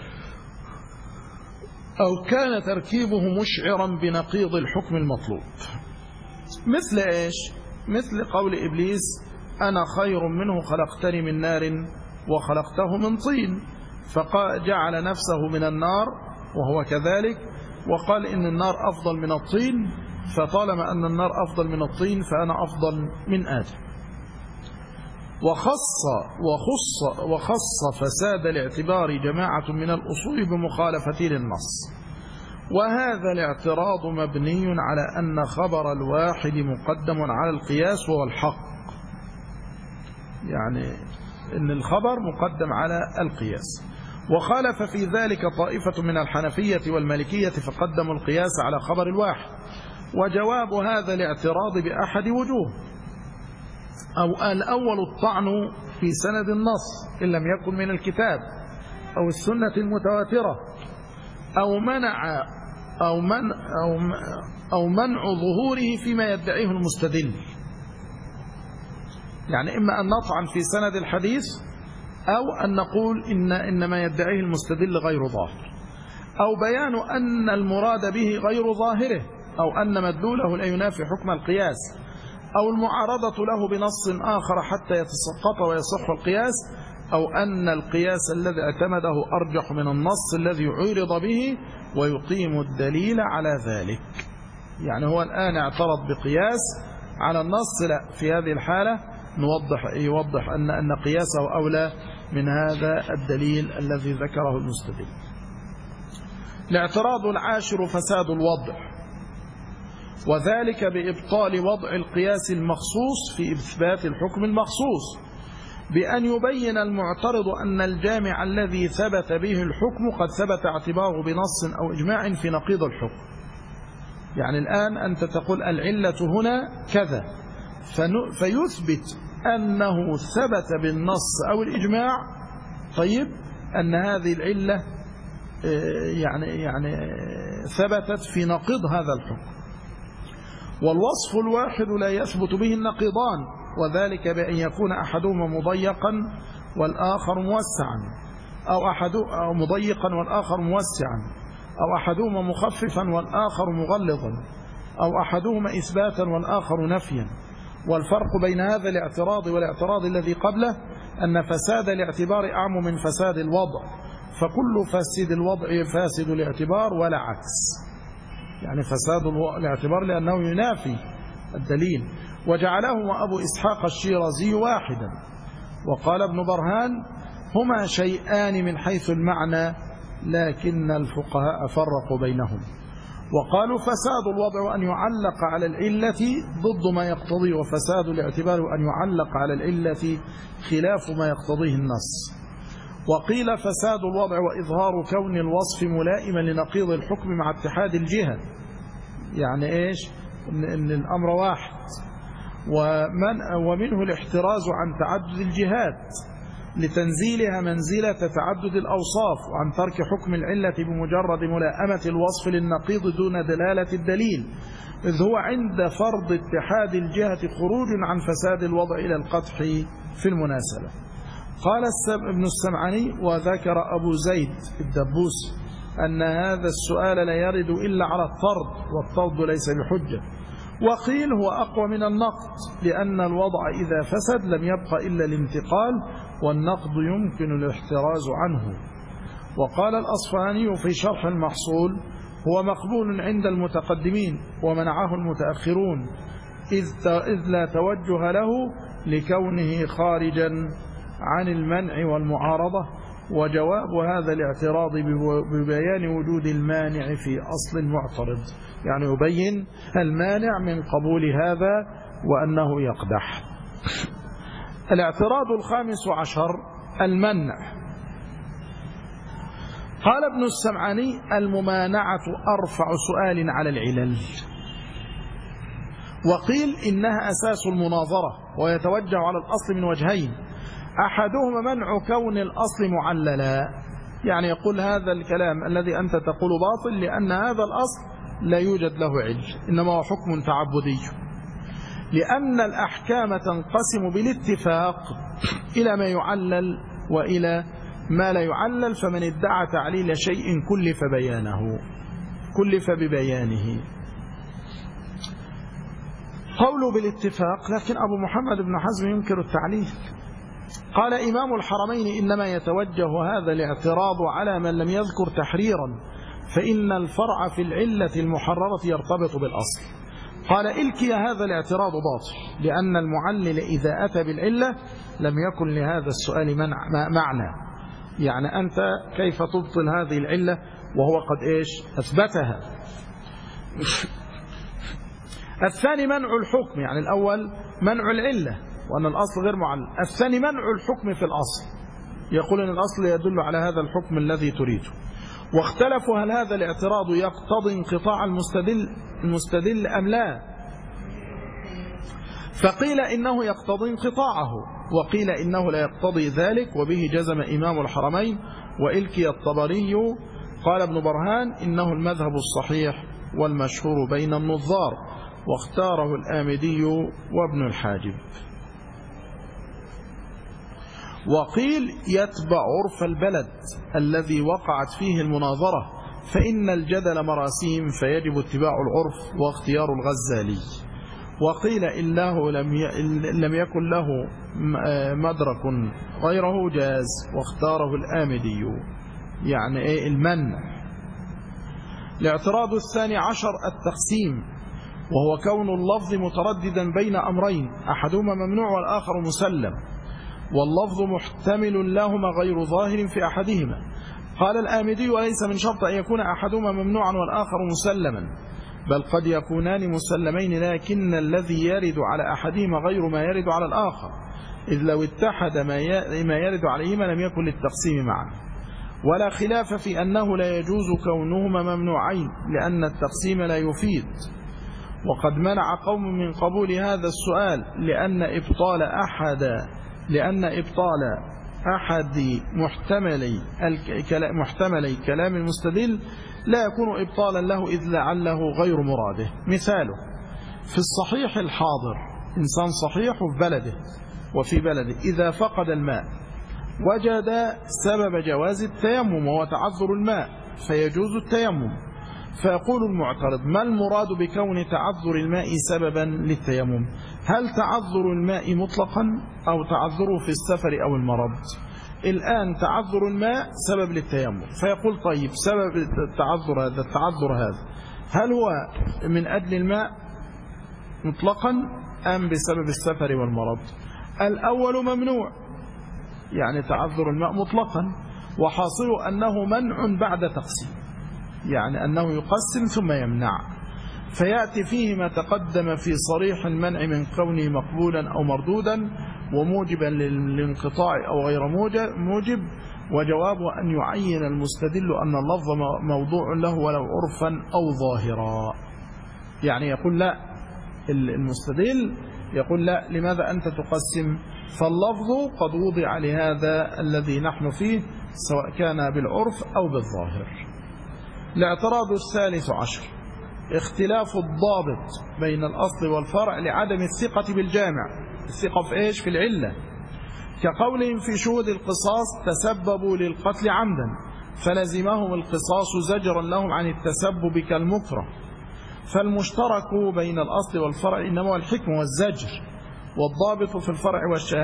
A: أو كان تركيبه مشعرا بنقيض الحكم المطلوب. مثل إيش؟ مثل قول إبليس أنا خير منه خلقتني من نار وخلقته من طين، فجعل نفسه من النار وهو كذلك، وقال إن النار أفضل من الطين، فطالما أن النار أفضل من الطين فأنا أفضل من آدم. وخص فساد الاعتبار جماعة من الأصول بمخالفة للنص، وهذا الاعتراض مبني على أن خبر الواحد مقدم على القياس وهو الحق، يعني أن الخبر مقدم على القياس. وخالف في ذلك طائفة من الحنفية والمالكية فقدموا القياس على خبر الواحد. وجواب هذا الاعتراض بأحد وجوه: أو الأول الطعن في سند النص إن لم يكن من الكتاب أو السنة المتواترة، أو منع ظهوره فيما يدعيه المستدل. يعني إما أن نطعن في سند الحديث، أو أن نقول إن ما يدعيه المستدل غير ظاهر، أو بيان أن المراد به غير ظاهره، أو أن مدلوله لا ينافي حكم القياس، أو المعارضة له بنص آخر حتى يتسقط ويصح القياس، أو أن القياس الذي اعتمده أرجح من النص الذي عرض به ويقيم الدليل على ذلك. يعني هو الآن اعترض بقياس على النص، لا، في هذه الحالة يوضح أن قياسه أولى من هذا الدليل الذي ذكره المستدل. الاعتراض العاشر فساد الوضع، وذلك بإبطال وضع القياس المخصوص في إثبات الحكم المخصوص، بأن يبين المعترض أن الجامع الذي ثبت به الحكم قد ثبت اعتباره بنص أو إجماع في نقيض الحكم. يعني الآن أنت تقول العلة هنا كذا، فيثبت أنه ثبت بالنص أو الإجماع، طيب، أن هذه العلة يعني ثبتت في نقيض هذا الحكم. والوصف الواحد لا يثبت به النقيضان، وذلك بأن يكون أحدهما مضيقا والآخر موسعا، أو مضيقا والآخر موسعا، أو أحدهما مخففا والآخر مغلظا، أو أحدهما إثباتا والآخر نفيا. والفرق بين هذا الاعتراض والاعتراض الذي قبله أن فساد الاعتبار أعم من فساد الوضع، فكل فاسد الوضع فاسد الاعتبار ولا عكس. يعني فساد الاعتبار لأنه ينافي الدليل. وجعله أبو إسحاق الشيرازي واحدا، وقال ابن برهان هما شيئان من حيث المعنى، لكن الفقهاء فرقوا بينهم، وقالوا فساد الوضع أن يعلق على العلة ضد ما يقتضيه، وفساد الاعتبار أن يعلق على العلة خلاف ما يقتضيه النص. وقيل فساد الوضع وإظهار كون الوصف ملائما لنقيض الحكم مع اتحاد الجهة، يعني إيش؟ إن الأمر واحد. ومنه الاحتراز عن تعدد الجهات لتنزيلها منزلة تعدد الأوصاف، وعن ترك حكم العلة بمجرد ملائمة الوصف للنقيض دون دلالة الدليل، إذ هو عند فرض اتحاد الجهة خروج عن فساد الوضع إلى القدح في المناسبة. قال ابن السمعاني وذكر أبو زيد الدبوس أن هذا السؤال لا يرد إلا على الطرد، والطرد ليس بحجة. وقيل هو أقوى من النقد، لأن الوضع إذا فسد لم يبق إلا الانتقال، والنقد يمكن الاحتراز عنه. وقال الأصفهاني في شرح المحصول هو مقبول عند المتقدمين ومنعه المتأخرون، إذ لا توجه له لكونه خارجا عن المنع والمعارضة. وجواب هذا الاعتراض ببيان وجود المانع في أصل المعترض، يعني يبين المانع من قبول هذا وأنه يقدح. الاعتراض الخامس عشر المنع. قال ابن السمعاني الممانعة أرفع سؤال على العلل، وقيل إنها أساس المناظرة، ويتوجه على الأصل من وجهين: أحدهما منع كون الأصل معللا، يعني يقول هذا الكلام الذي أنت تقول باطل لأن هذا الأصل لا يوجد له علل، إنما هو حكم تعبدي، لأن الأحكام تنقسم بالاتفاق إلى ما يعلل وإلى ما لا يعلل، فمن ادعى تعليل شيء كلف ببيانه. قوله بالاتفاق، لكن أبو محمد بن حزم ينكر التعليل. قال إمام الحرمين إنما يتوجه هذا الاعتراض على من لم يذكر تحريرا، فإن الفرع في العلة المحررة يرتبط بالأصل. قال إلكي هذا الاعتراض باطل، لأن المعلل إذا أتى بالعلة لم يكن لهذا السؤال معنى، يعني أنت كيف تبطل هذه العلة وهو قد أثبتها. الثاني منع الحكم، يعني الأول منع العلة وأن الأصل غير معلل، الثاني منع الحكم في الأصل، يقول أن الأصل يدل على هذا الحكم الذي تريده. واختلفوا هل هذا الاعتراض يقتضي انقطاع المستدل أم لا، فقيل إنه يقتضي انقطاعه، وقيل إنه لا يقتضي ذلك، وبه جزم إمام الحرمين وإلكي الطبري. قال ابن برهان إنه المذهب الصحيح والمشهور بين النظار، واختاره الآمدي وابن الحاجب. وقيل يتبع عرف البلد الذي وقعت فيه المناظرة، فإن الجدل مراسيم فيجب اتباع العرف واختيار الغزالي. وقيل إنه لم يكن له مدرك غيره جاز، واختاره الآمدي، يعني إيه المنع. الاعتراض الثاني عشر التقسيم، وهو كون اللفظ مترددا بين أمرين أحدهما ممنوع والآخر مسلم، واللفظ محتمل لهما غير ظاهر في أحدهما. قال الآمدي: وليس من شرط أن يكون أحدهما ممنوعا والآخر مسلما، بل قد يكونان مسلمين، لكن الذي يرد على أحدهما غير ما يرد على الآخر، إذ لو اتحد ما يرد عليهما لم يكن للتقسيم معا. ولا خلاف في أنه لا يجوز كونهما ممنوعين، لأن التقسيم لا يفيد. وقد منع قوم من قبول هذا السؤال، لأن إبطال أحد محتملي كلام المستدل لا يكون إبطالا له، إذ لعله غير مراده. مثاله: في الصحيح الحاضر، إنسان صحيح وفي بلده إذا فقد الماء وجد سبب جواز التيمم وهو تعذر الماء، فيجوز التيمم. فيقول المعترض: ما المراد بكون تعذر الماء سببا للتيمم؟ هل تعذر الماء مطلقا أو تعذره في السفر أو المرض؟ الآن تعذر الماء سبب للتيمم، فيقول: طيب سبب التعذر هذا هل هو من أجل الماء مطلقا أم بسبب السفر والمرض؟ الأول ممنوع، يعني تعذر الماء مطلقا، وحاصل أنه منع بعد تقسيم، يعني أنه يقسم ثم يمنع، فيأتي فيه ما تقدم في صريح المنع من كونه مقبولا أو مردودا وموجبا للانقطاع أو غير موجب. وجوابه أن يعين المستدل أن اللفظ موضوع له ولو عرفا أو ظاهرا. يعني يقول لا، المستدل يقول لا، لماذا أنت تقسم؟ فاللفظ قد وضع لهذا الذي نحن فيه، سواء كان بالعرف أو بالظاهر. الاعتراض الثالث عشر اختلاف الضابط بين الأصل والفرع لعدم الثقة بالجامع. الثقة في إيش؟ في العلة. كقولهم في شهود القصاص: تسببوا للقتل عمدا، فلزمهم القصاص زجرا لهم عن التسبب كالمكره. فالمشترك بين الأصل والفرع إنما هو الحكم والزجر، والضابط في الفرع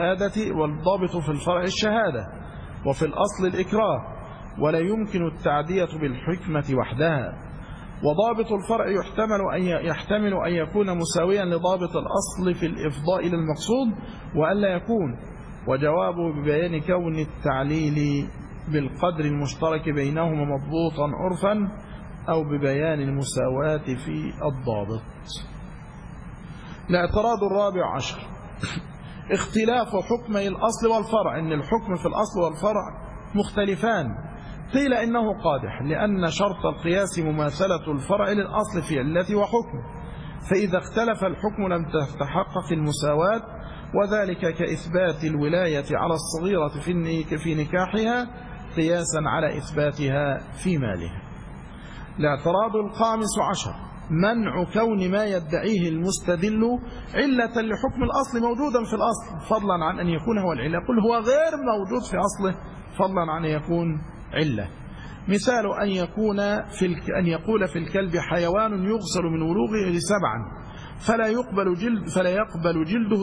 A: الشهادة، وفي الأصل الإكراه، ولا يمكن التعدية بالحكمة وحدها. وضابط الفرع يحتمل أن يكون مساويا لضابط الأصل في الإفضاء إلى المقصود وألا يكون. وجوابه ببيان كون التعليل بالقدر المشترك بينهما مضبوطا عرفا، أو ببيان المساواة في الضابط. الاعتراض الرابع عشر اختلاف حكمي الأصل والفرع، إن الحكم في الأصل والفرع مختلفان. قيل إنه قادح، لأن شرط القياس مماثلة الفرع للأصل في علة وحكم، فإذا اختلف الحكم لم تتحقق المساواة، وذلك كإثبات الولاية على الصغيرة في نكاحها قياسا على إثباتها في مالها. الاعتراض الخامس عشر منع كون ما يدعيه المستدل علة لحكم الأصل موجودا في الأصل، فضلا عن أن يكون هو العلة. قل هو غير موجود في أصله، فضلا عن أن يكون علة. مثال أن يقول في الكلب: حيوان يغسل من ولوغه 7 فلا يقبل جلده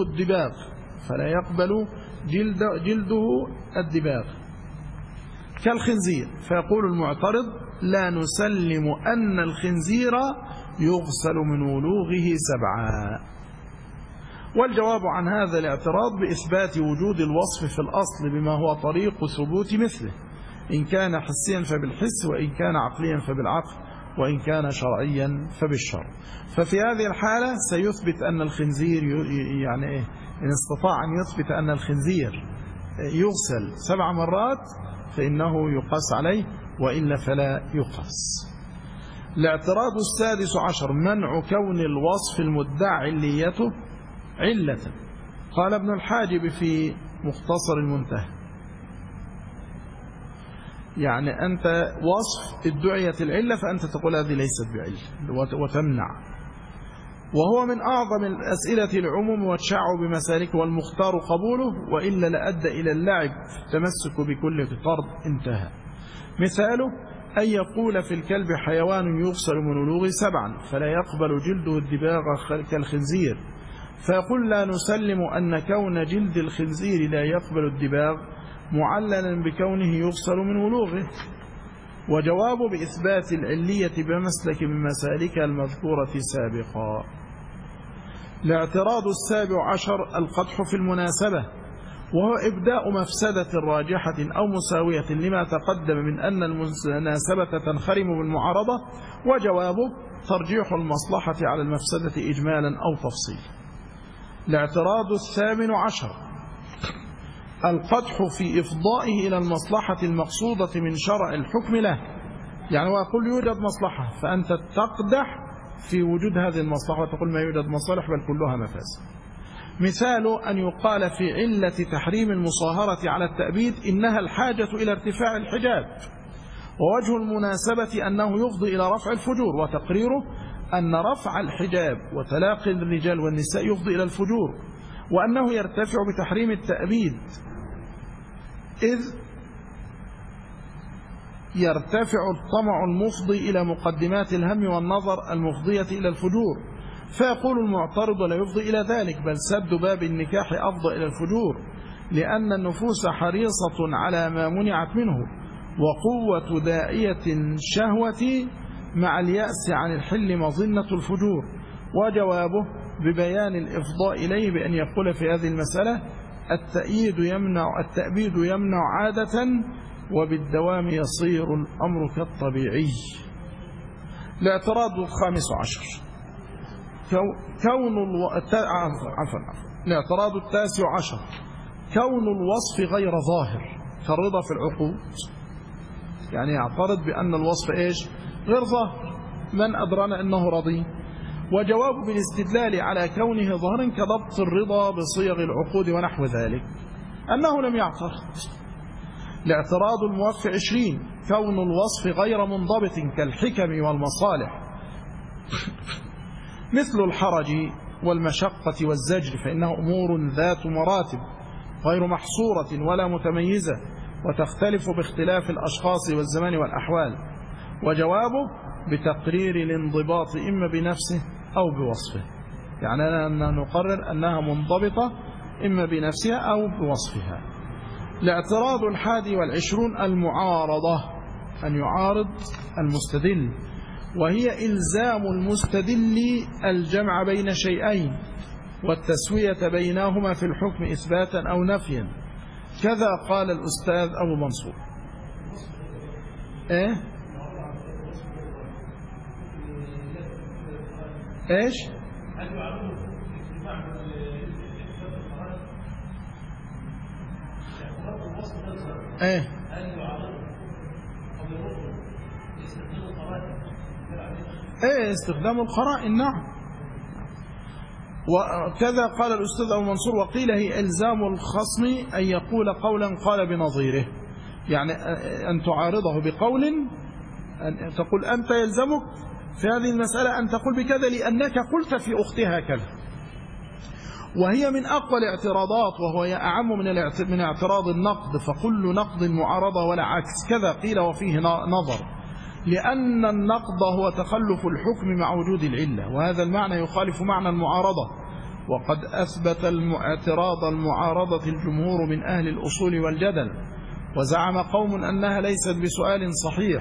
A: الدباغ كالخنزير. فيقول المعترض: لا نسلم أن الخنزير يغسل من ولوغه 7. والجواب عن هذا الاعتراض بإثبات وجود الوصف في الأصل بما هو طريق ثبوت مثله، إن كان حسيا فبالحس، وإن كان عقليا فبالعقل، وإن كان شرعيا فبالشرع. ففي هذه الحالة سيثبت أن الخنزير، يعني إيه؟ إن استطاع أن يثبت أن الخنزير يغسل 7 مرات فإنه يقاس عليه، وإلا فلا يقاس. الاعتراض السادس عشر منع كون الوصف المدعى عليته علة. قال ابن الحاجب في مختصر المنتهى: يعني أنت وصف ادعيت العلة فأنت تقول هذه ليست بعلة وتمنع. وهو من أعظم الأسئلة العموم والتشعب بمسالكه، والمختار قبوله، وإلا لأدى إلى اللعب في التمسك بكل قرض. انتهى. مثاله: أن يقول في الكلب حيوان يغسل من ولوغ 7 فلا يقبل جلده الدباغ كالخنزير، فيقول لا نسلم أن كون جلد الخنزير لا يقبل الدباغ معللا بكونه يغسل من ولوغه. وجواب بإثبات العلية بمسلك من مسالك المذكورة سابقا. الاعتراض 17 القدح في المناسبة، وهو إبداء مفسدة راجحة أو مساوية لما تقدم من أن المناسبة تنخرم بالمعارضة، وجوابه ترجيح المصلحة على المفسدة إجمالا أو تفصيلا. الاعتراض 18 القدح في إفضائه إلى المصلحة المقصودة من شرع الحكم له، يعني ويقول يوجد مصلحة فأنت تقدح في وجود هذه المصلحة وتقول ما يوجد مصالح بل كلها مفاسد. مثال أن يقال في علة تحريم المصاهرة على التأبيد إنها الحاجة إلى ارتفاع الحجاب، ووجه المناسبة أنه يفضي إلى رفع الفجور، وتقريره أن رفع الحجاب وتلاقي الرجال والنساء يفضي إلى الفجور، وأنه يرتفع بتحريم التأبيد إذ يرتفع الطمع المفضي إلى مقدمات الهم والنظر المفضية إلى الفجور، فيقول المعترض لا يفضي إلى ذلك بل سد باب النكاح أفضى إلى الفجور، لأن النفوس حريصة على ما منعت منه، وقوة داعية الشهوة مع اليأس عن الحل مظنة الفجور. وجوابه ببيان الإفضاء إليه بأن يقول في هذه المسألة التأبيد يمنع عادة وبالدوام يصير الأمر كالطبيعي. الاعتراض 15 الاعتراض 19 كون الوصف غير ظاهر كالرضا في العقود، يعني يعترض بأن الوصف إيش؟ غير ظاهر، من أدرانا أنه رضي. وجواب بالاستدلال على كونه ظاهرا كضبط الرضا بصيغ العقود ونحو ذلك أنه لم يعترض. الاعتراض الموفى 20 كون الوصف غير منضبط كالحكم والمصالح مثل الحرج والمشقة والزجر، فإنها أمور ذات مراتب غير محصورة ولا متميزة، وتختلف باختلاف الأشخاص والزمان والأحوال. وجوابه بتقرير الانضباط إما بنفسه أو بوصفه، يعني أننا نقرر أنها منضبطة إما بنفسها أو بوصفها. الاعتراض 21 المعارضة، أن يعارض المستدل، وهي إلزام المستدل الجمع بين شيئين والتسوية بينهما في الحكم إثباتا أو نفيا، كذا قال الأستاذ أبو منصور. إيش؟ استخدام القرائن، نعم. وكذا قال الأستاذ أبو منصور وقيل هي إلزام الخصم أن يقول قولا قال بنظيره، يعني أن تعارضه بقول، أن تقول أنت يلزمك في هذه المسألة أن تقول بكذا لأنك قلت في أختها كذا. وهي من أقوى الاعتراضات، وهو أعم من اعتراض النقد، فكل نقد معارضة ولا عكس، كذا قيل وفيه نظر، لأن النقد هو تخلف الحكم مع وجود العلة، وهذا المعنى يخالف معنى المعارضة. وقد أثبت اعتراض المعارضة الجمهور من أهل الأصول والجدل، وزعم قوم أنها ليست بسؤال صحيح،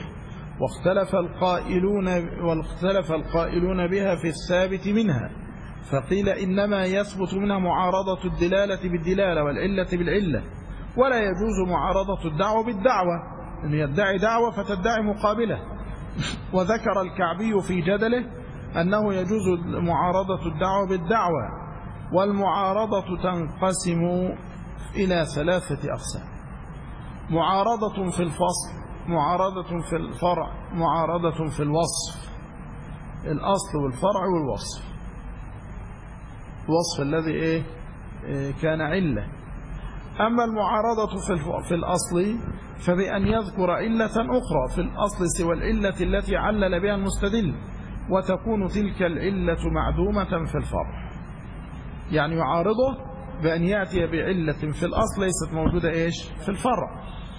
A: واختلف القائلون بها في الثابت منها، فقيل إنما يثبت منها معارضة الدلالة بالدلالة والعلة بالعلة، ولا يجوز معارضة الدعوة بالدعوة، أن يدعي دعوة فتدعي مقابلة. وذكر الكعبي في جدله أنه يجوز معارضة الدعوة بالدعوة، والمعارضة تنقسم إلى 3 أقسام: معارضة في الفصل، معارضة في الفرع، معارضة في الوصف. الأصل والفرع والوصف، الوصف الذي كان علة. أما المعارضة في الأصل فبأن يذكر علة أخرى في الأصل سوى العلة التي علل بها المستدل، وتكون تلك العلة معدومة في الفرع، يعني يعارضه بأن يأتي بعلة في الأصل ليست موجودة في الفرع.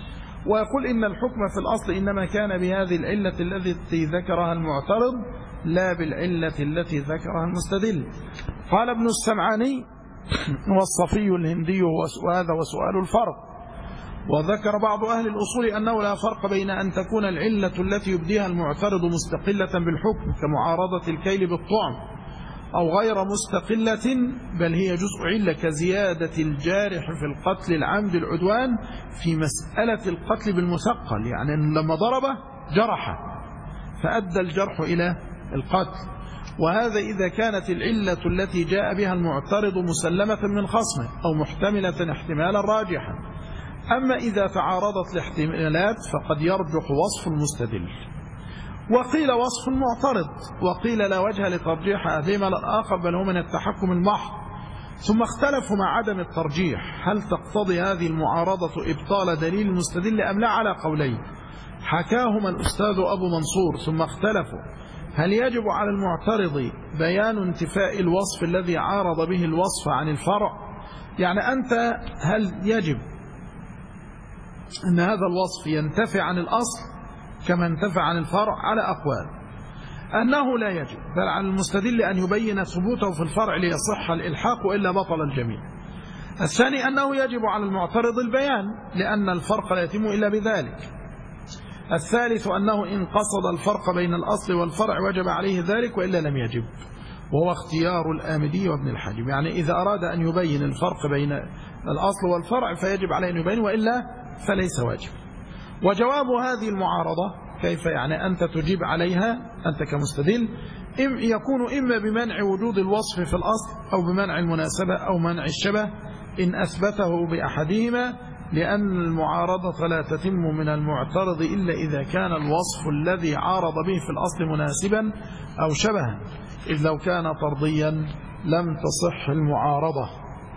A: ويقول إن الحكم في الأصل إنما كان بهذه العلة التي ذكرها المعترض لا بالعلة التي ذكرها المستدل. قال ابن السمعاني والصفي الهندي وهذا وسؤال الفرق. وذكر بعض أهل الأصول أنه لا فرق بين أن تكون العلة التي يبديها المعترض مستقلة بالحكم كمعارضة الكيل بالطعم أو غير مستقلة بل هي جزء علة كزيادة الجارح في القتل العمد العدوان في مسألة القتل بالمثقل، يعني لما ضربه جرحه فأدى الجرح إلى القتل. وهذا إذا كانت العلة التي جاء بها المعترض مسلمة من خصمه أو محتملة احتمالا راجحا. أما إذا تعارضت الاحتمالات فقد يرجح وصف المستدل. وقيل وصف المعترض وقيل لا وجه لترجيح أحدهما الآخر بل هو من التحكم المحض. ثم اختلفوا مع عدم الترجيح هل تقتضي هذه المعارضة إبطال دليل المستدل أم لا على قولين حكاهما الأستاذ أبو منصور. ثم اختلفوا هل يجب على المعترض بيان انتفاء الوصف الذي عارض به الوصف عن الفرع، يعني أنت هل يجب أن هذا الوصف ينتفع عن الأصل كما انتفع عن الفرع؟ على أقوال. أنه لا يجب بل على المستدل أن يبين ثبوته في الفرع ليصح الإلحاق وإلا بطل الجميع. الثاني أنه يجب على المعترض البيان لأن الفرق لا يتم إلا بذلك. الثالث أنه إن قصد الفرق بين الأصل والفرع وجب عليه ذلك وإلا لم يجب، وهو اختيار الآمدي وابن الحجم، يعني إذا أراد أن يبين الفرق بين الأصل والفرع فيجب عليه أن يبين وإلا فليس واجب. وجواب هذه المعارضة كيف يعني أنت تجيب عليها أنت كمستدل يكون إما بمنع وجود الوصف في الأصل أو بمنع المناسبة أو منع الشبه إن أثبته بأحدهما، لأن المعارضة لا تتم من المعترض إلا إذا كان الوصف الذي عارض به في الأصل مناسبا أو شبها، إذ لو كان طرديا لم تصح المعارضة.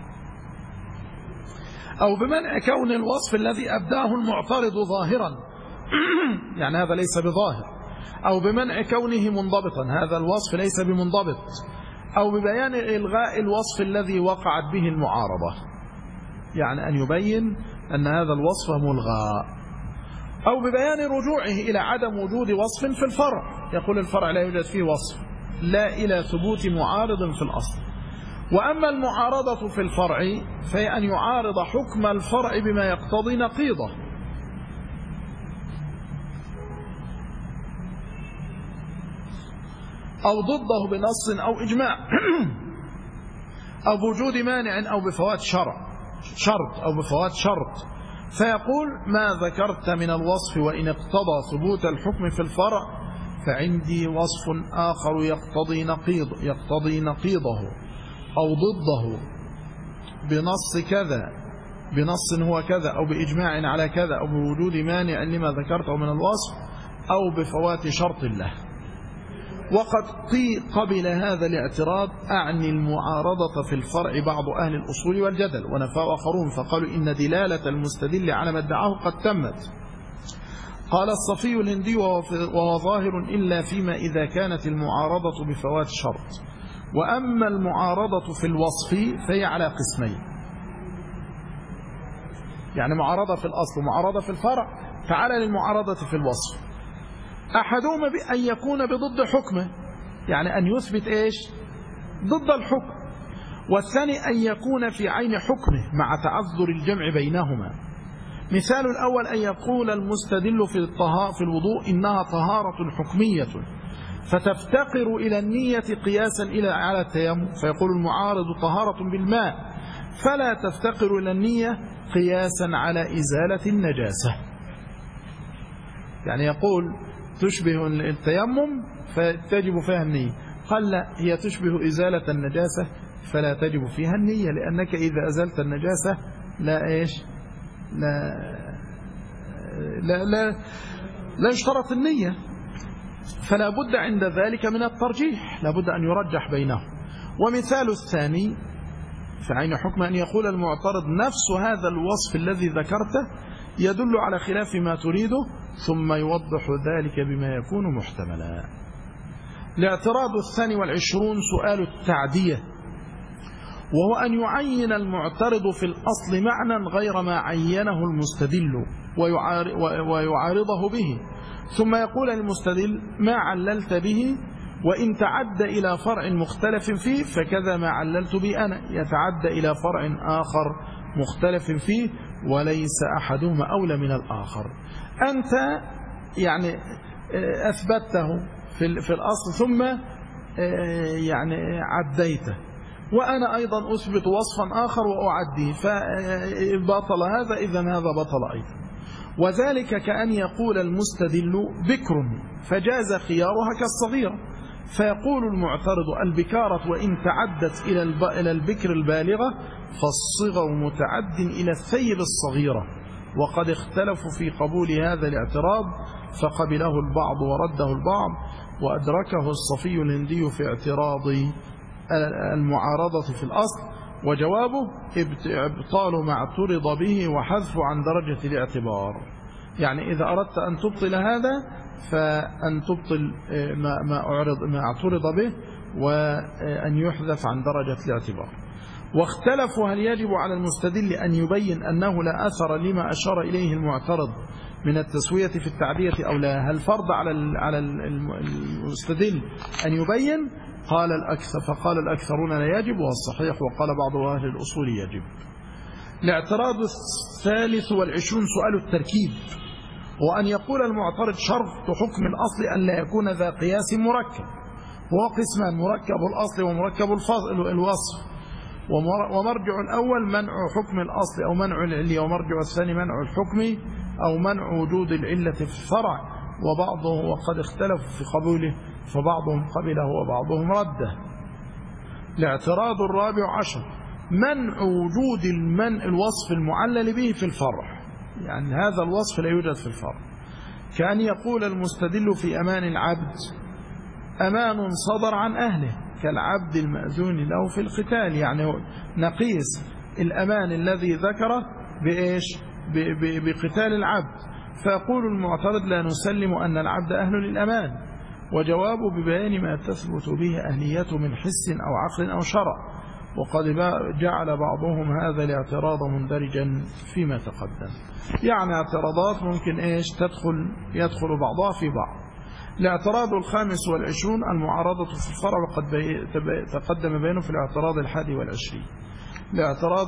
A: أو بمنع كون الوصف الذي أبداه المعترض ظاهرا يعني هذا ليس بظاهر، أو بمنع كونه منضبطا هذا الوصف ليس بمنضبط، أو ببيان إلغاء الوصف الذي وقعت به المعارضة، يعني أن يبين أن هذا الوصف ملغى، أو ببيان رجوعه إلى عدم وجود وصف في الفرع، يقول الفرع لا يوجد فيه وصف، لا إلى ثبوت معارض في الأصل. وأما المعارضة في الفرع فهي أن يعارض حكم الفرع بما يقتضي نقيضه، أو ضده بنص أو إجماع أو بوجود مانع أو بفوات شرط أو بفوات شرط، فيقول ما ذكرت من الوصف وإن اقتضى ثبوت الحكم في الفرع فعندي وصف آخر يقتضي نقيضه أو ضده بنص كذا، بنص هو كذا، أو بإجماع على كذا، أو بوجود مانع لما ذكرته من الوصف، أو بفوات شرط له. وقد قبل هذا الاعتراض أعني المعارضة في الفرع بعض أهل الأصول والجدل، ونفى آخرون فقالوا إن دلالة المستدل على ما ادعاه قد تمت. قال الصفي الهندي وهو ظاهر إلا فيما إذا كانت المعارضة بفوات شرط. وأما المعارضة في الوصف فهي على قسمين، يعني معارضة في الأصل ومعارضة في الفرع. تعالى للمعارضة في الوصف، أحدهما بأن يكون بضد حكمه، يعني أن يثبت إيش؟ ضد الحكم. والثاني أن يكون في عين حكمه مع تعذر الجمع بينهما. مثال الأول أن يقول المستدل في الوضوء إنها طهارة حكمية فتفتقر إلى النية قياسا على التيمم، فيقول المعارض طهارة بالماء فلا تفتقر إلى النية قياسا على إزالة النجاسة، يعني يقول تشبه التيمم فتجب فيها النية، قال لا، هي تشبه إزالة النجاسة فلا تجب فيها النية، لأنك إذا أزلت النجاسة لا إيش لا لا لا, لا يشترط النية، فلا بد عند ذلك من الترجيح، لا بد أن يرجح بينهم. ومثال الثاني في عين حكم أن يقول المعترض نفس هذا الوصف الذي ذكرته يدل على خلاف ما تريده، ثم يوضح ذلك بما يكون محتملا. الاعتراض 22 سؤال التعدية، وهو أن يعين المعترض في الأصل معنى غير ما عينه المستدل ويعارضه به، ثم يقول للمستدل ما عللت به وإن تعدى إلى فرع مختلف فيه فكذا ما عللت به أنا، يتعدى إلى فرع آخر مختلف فيه وليس أحدهما أولى من الآخر. أنت يعني أثبته في الأصل ثم يعني عديته، وأنا أيضا أثبت وصفا آخر وأعديه، فبطل هذا إذن هذا بطل أيضا. وذلك كأن يقول المستدل بكر فجاز خيارها كالصغيرة، فيقول المعترض البكارة وإن تعدت إلى البكر البالغة فالصغر متعد إلى الثيب الصغيرة، وقد اختلفوا في قبول هذا الاعتراض فقبله البعض ورده البعض، وأدركه الصفي الهندي في اعتراض المعارضة في الأصل، وجوابه إبطال ما اعترض به وحذف عن درجة الاعتبار. يعني إذا أردت أن تبطل هذا فأن تبطل ما اعترض به وأن يحذف عن درجة الاعتبار. واختلفوا هل يجب على المستدل أن يبين أنه لا أثر لما أشار إليه المعترض من التسوية في التعدية أو لا. هل فرض على المستدل أن يبين؟ فقال الأكثرون لا يجب، والصحيح وقال بعض أهل الأصول يجب. الاعتراض 23 سؤال التركيب، وأن يقول المعترض شرط حكم الأصل أن لا يكون ذا قياس مركب، وهو قسمان: مركب الأصل ومركب الوصف. ومرجع الأول منع حكم الأصل أو منع العلة، ومرجع الثاني منع الحكم أو منع وجود العلة في الفرع، وقد اختلفوا في قبوله فبعضهم قبله وبعضهم رده. الاعتراض 14 منع وجود الوصف المعلل به في الفرع، يعني هذا الوصف لا يوجد في الفرع. كأن يقول المستدل في أمان العبد أمان صدر عن أهله كالعبد المأذون له في القتال، يعني نقيس الأمان الذي ذكره بإيش؟ بقتال العبد. فيقول المعترض لا نسلم أن العبد أهل للأمان، وجوابه ببيان ما تثبت به أهليته من حس أو عقل أو شرع، وقد جعل بعضهم هذا الاعتراض مندرجا فيما تقدم. يعني اعتراضات ممكن يدخل بعضها في بعض. الاعتراض 25 المعارضة في الفرع، وقد تقدم بيانه في الاعتراض 21. الاعتراض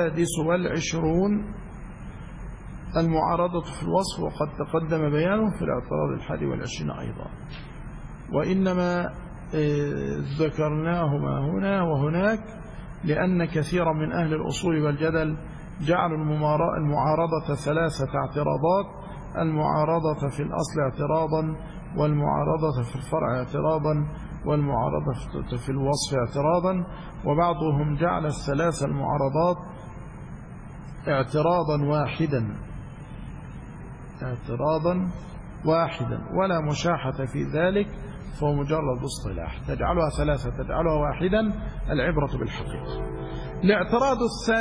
A: 26 المعارضة في الوصف، وقد تقدم بيانه في الاعتراض 21 أيضا. وإنما ذكرناهما هنا وهناك لأن كثيرا من أهل الأصول والجدل جعلوا المعارضة 3 اعتراضات: المعارضة في الأصل اعتراضا، والمعارضة في الفرع اعتراضا، والمعارضة في الوصف اعتراضا. وبعضهم جعل 3 المعارضات اعتراضا واحدا ولا مشاحة في ذلك، فهو مجرد اصطلاح. تجعلها 3 تجعلها واحدا، العبرة بالحقيقة. الاعتراض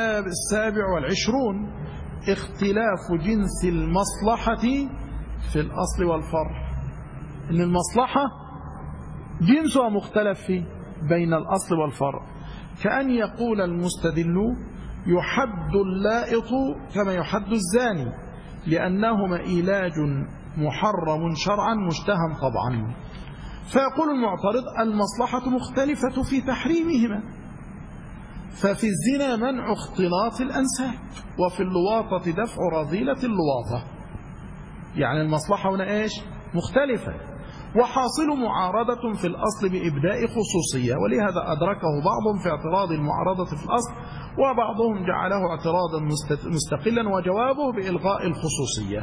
A: 27 اختلاف جنس المصلحة في الأصل والفرع، إن المصلحة جنسها مختلف فيه بين الأصل والفرع. كأن يقول المستدل يحد اللائط كما يحد الزاني لأنهما إيلاج محرم شرعا مشتهى طبعا. فيقول المعترض المصلحة مختلفة في تحريمهما، ففي الزنا منع اختلاط الأنساب، وفي اللواطة دفع رذيلة اللواطة. يعني المصلحة هنا مختلفة، وحاصل معارضة في الأصل بإبداء خصوصية، ولهذا أدركه بعضهم في اعتراض المعارضة في الأصل، وبعضهم جعله اعتراضا مستقلا، وجوابه بإلغاء الخصوصية.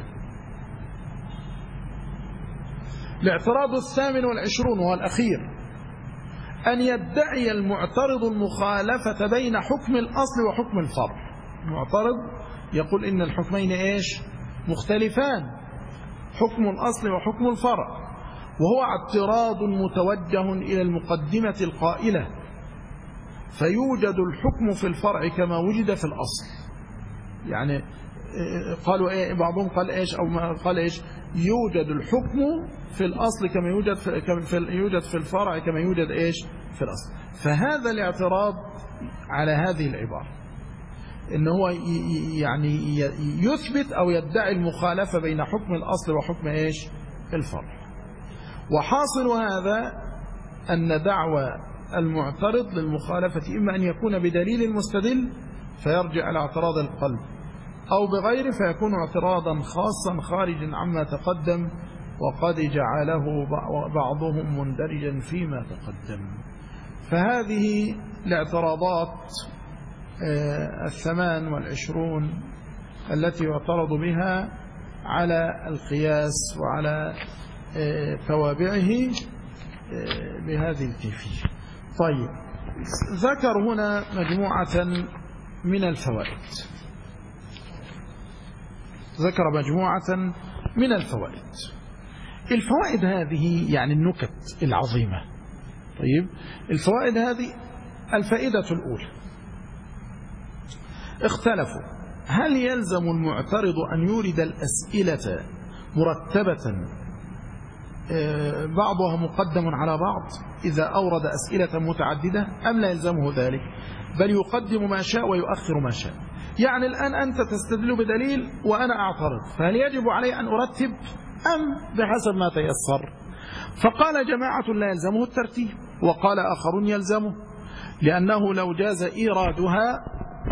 A: الاعتراض 28 وهو الأخير أن يدعي المعترض المخالفة بين حكم الأصل وحكم الفرع. المعترض يقول إن الحكمين مختلفان، حكم الأصل وحكم الفرع، وهو اعتراض متوجه إلى المقدمة القائلة فيوجد الحكم في الفرع كما وجد في الأصل. يعني قالوا بعضهم قال أو ما قال يوجد الحكم في الأصل كما يوجد في الفرع كما يوجد في الأصل. فهذا الاعتراض على هذه العبارة. إن هو يعني يثبت أو يدعي المخالفة بين حكم الأصل وحكم إيش الفرع. وحاصل هذا أن دعوى المعترض للمخالفة إما أن يكون بدليل المستدل فيرجع إلى اعتراض القلب، أو بغيره فيكون اعتراضا خاصا خارجا عما تقدم، وقد جعله بعضهم مندرجا فيما تقدم. فهذه الاعتراضات 28 التي يعترض بها على القياس وعلى توابعه بهذه الكيفية. طيب، ذكر هنا مجموعة من الفوائد، ذكر مجموعة من الفوائد. الفوائد هذه يعني النكت العظيمة. طيب، الفوائد هذه، الفائدة الأولى: اختلفوا هل يلزم المعترض أن يورد الأسئلة مرتبة بعضها مقدم على بعض إذا أورد أسئلة متعددة، أم لا يلزمه ذلك، بل يقدم ما شاء ويؤخر ما شاء؟ يعني الآن أنت تستدل بدليل وأنا أعترض، فهل يجب علي أن أرتب أم بحسب ما تيسر؟ فقال جماعة لا يلزمه الترتيب، وقال آخرون يلزمه، لأنه لو جاز إيرادها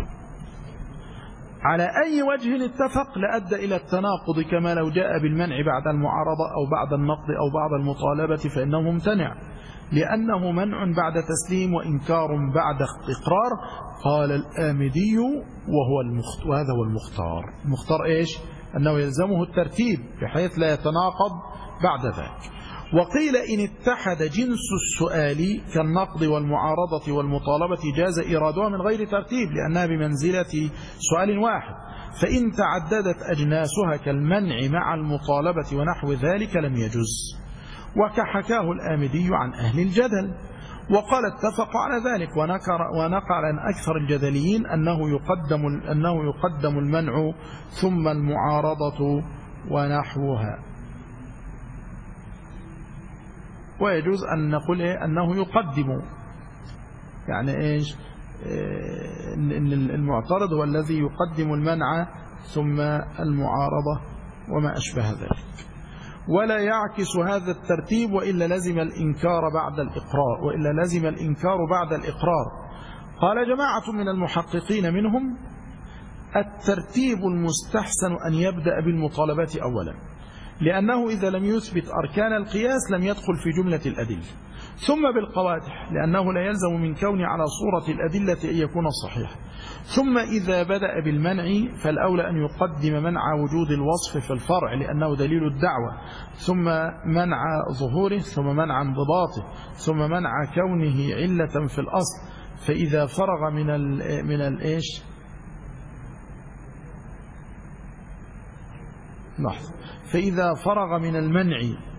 A: على أي وجه اتفق لأدى إلى التناقض، كما لو جاء بالمنع بعد المعارضة أو بعد النقد أو بعد المطالبة فإنه ممتنع، لأنه منع بعد تسليم وإنكار بعد إقرار. قال الآمدي وهذا هو المختار. المختار إيش؟ أنه يلزمه الترتيب بحيث لا يتناقض بعد ذلك. وقيل إن اتحد جنس السؤال كالنقد والمعارضة والمطالبة جاز إيرادها من غير ترتيب، لأنها بمنزلة سؤال واحد، فإن تعددت أجناسها كالمنع مع المطالبة ونحو ذلك لم يجز، وكحكاه الآمدي عن أهل الجدل. وقال اتفقوا على ذلك، ونقل عن أكثر الجدليين أنه يقدم المنع ثم المعارضة ونحوها. ويجوز أن نقول أنه يقدم، يعني إيش؟ إن المعترض هو الذي يقدم المنع ثم المعارضة وما أشبه ذلك، ولا يعكس هذا الترتيب وإلا لزم الإنكار بعد الإقرار. قال جماعة من المحققين منهم: الترتيب المستحسن أن يبدأ بالمطالبات أولا، لأنه إذا لم يثبت أركان القياس لم يدخل في جملة الأدلة، ثم بالقوادح، لأنه لا يلزم من كون على صورة الأدلة أن يكون صحيحا، ثم إذا بدأ بالمنع فالأولى أن يقدم منع وجود الوصف في الفرع لأنه دليل الدعوة، ثم منع ظهوره، ثم منع انضباطه، ثم منع كونه علة في الأصل. فإذا فرغ من الإيش؟ لحظة. فإذا فرغ من المنع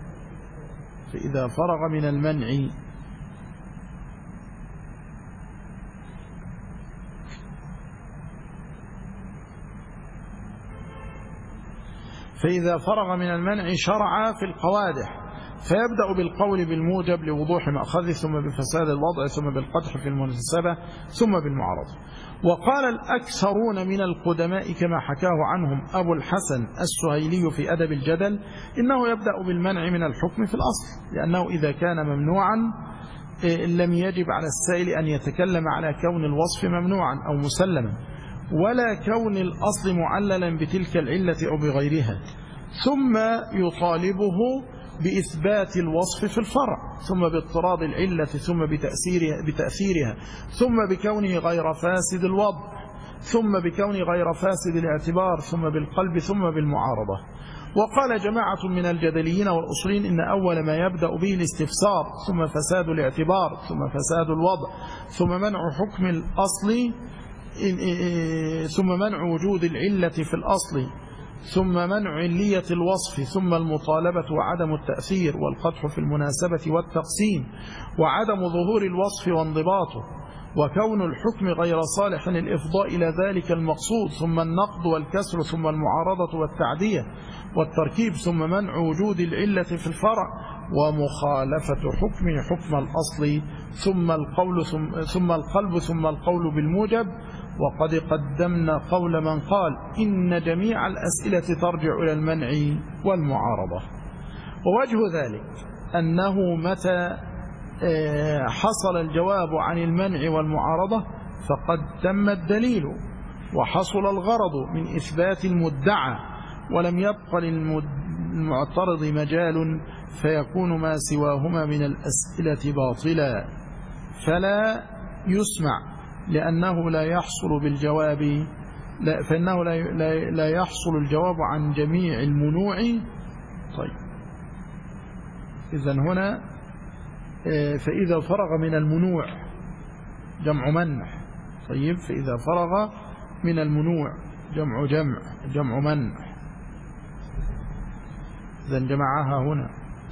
A: شرع في القوادح، فيبدأ بالقول بالموجب لوضوح مأخذه، ثم بفساد الوضع، ثم بالقدح في المناسبة، ثم بالمعارضة. وقال الأكثرون من القدماء كما حكاه عنهم أبو الحسن السهيلي في أدب الجدل إنه يبدأ بالمنع من الحكم في الأصل، لأنه إذا كان ممنوعا لم يجب على السائل أن يتكلم على كون الوصف ممنوعا أو مسلما، ولا كون الأصل معللا بتلك العلة أو بغيرها، ثم يطالبه بإثبات الوصف في الفرع، ثم باضطراد العلة، ثم بتأثيرها، ثم بكونه غير فاسد الوضع، ثم بكونه غير فاسد الاعتبار، ثم بالقلب، ثم بالمعارضة. وقال جماعة من الجدليين والأصوليين إن أول ما يبدأ به الاستفسار، ثم فساد الاعتبار، ثم فساد الوضع، ثم منع حكم الأصل، ثم منع وجود العلة في الأصل، ثم منع علية الوصف، ثم المطالبة وعدم التأثير والقدح في المناسبة والتقسيم، وعدم ظهور الوصف وانضباطه، وكون الحكم غير صالح للإفضاء إلى ذلك المقصود، ثم النقد والكسر، ثم المعارضة والتعدية والتركيب، ثم منع وجود العلة في الفرع، ومخالفة حكم الأصل، ثم القلب، ثم القول بالموجب، وقد قدمنا قول من قال إن جميع الأسئلة ترجع إلى المنع والمعارضة. ووجه ذلك أنه متى حصل الجواب عن المنع والمعارضة فقد تم الدليل وحصل الغرض من إثبات المدعى، ولم يبق للمعترض مجال فيكون ما سواهما من الأسئلة باطلا، فلا يسمع لأنه لا يحصل بالجواب فإنه لا يحصل الجواب عن جميع المنوع. طيب إذن هنا فإذا فرغ من المنوع جمع منع. طيب فإذا فرغ من المنوع جمع منع، إذن جمعها هنا.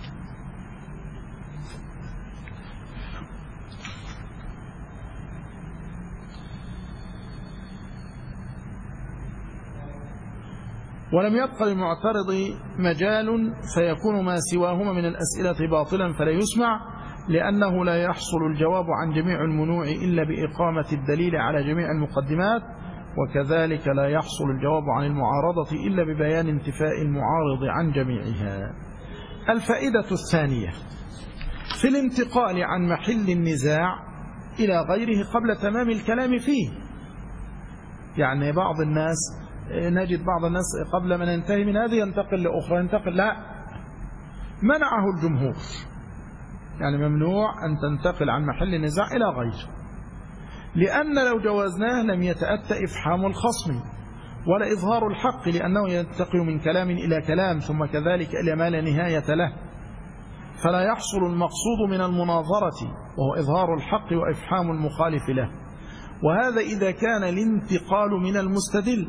A: ولم يبق للمعترض مجال فيكون ما سواهما من الأسئلة باطلا فلا يسمع لأنه لا يحصل الجواب عن جميع المنوع إلا بإقامة الدليل على جميع المقدمات، وكذلك لا يحصل الجواب عن المعارضة إلا ببيان انتفاء المعارض عن جميعها. الفائدة الثانية في الانتقال عن محل النزاع إلى غيره قبل تمام الكلام فيه. يعني بعض الناس نجد بعض الناس قبل ما ننتهي من هذه ينتقل لأخرى، لا، منعه الجمهور، يعني ممنوع أن تنتقل عن محل النزاع إلى غيره، لأن لو جوزناه لم يتأتى إفحام الخصم ولا إظهار الحق، لأنه ينتقل من كلام إلى كلام ثم كذلك إلى ما لا نهاية له، فلا يحصل المقصود من المناظرة وهو إظهار الحق وإفحام المخالف له. وهذا إذا كان الانتقال من المستدل،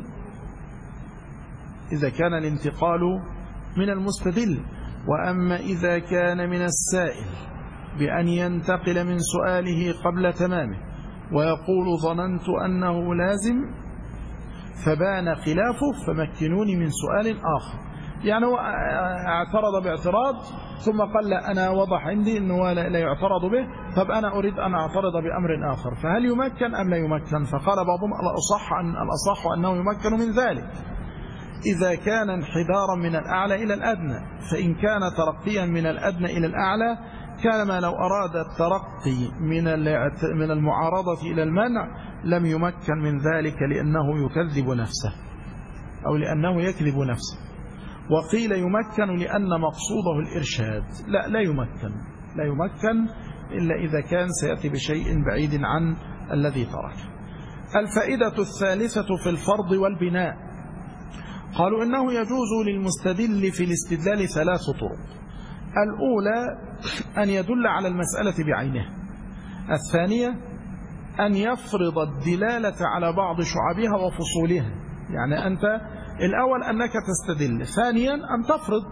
A: وأما إذا كان من السائل بأن ينتقل من سؤاله قبل تمامه ويقول ظننت أنه لازم فبان خلافه فمكنوني من سؤال آخر، يعني هو اعترض باعتراض ثم قال لا أنا وضح عندي أنه لا يعترض به، طب أنا أريد أن أعترض بأمر آخر، فهل يمكن أم لا يمكن؟ فقال بعضهم الأصح أنه يمكن من ذلك إذا كان انحدارا من الأعلى إلى الأدنى، فإن كان ترقيا من الأدنى إلى الأعلى كان ما لو أراد الترقي من المعارضة إلى المنع لم يمكن من ذلك لأنه يكذب نفسه أو لأنه يكذب نفسه. وقيل يمكن لأن مقصوده الإرشاد. لا يمكن إلا إذا كان سيأتي بشيء بعيد عن الذي ترك. الفائدة الثالثة في الفرض والبناء، قالوا إنه يجوز للمستدل في الاستدلال 3 طرق. الأولى أن يدل على المسألة بعينها، الثانية أن يفرض الدلالة على بعض شعبها وفصولها، يعني أنت الأول أنك تستدل، ثانيا أن تفرض،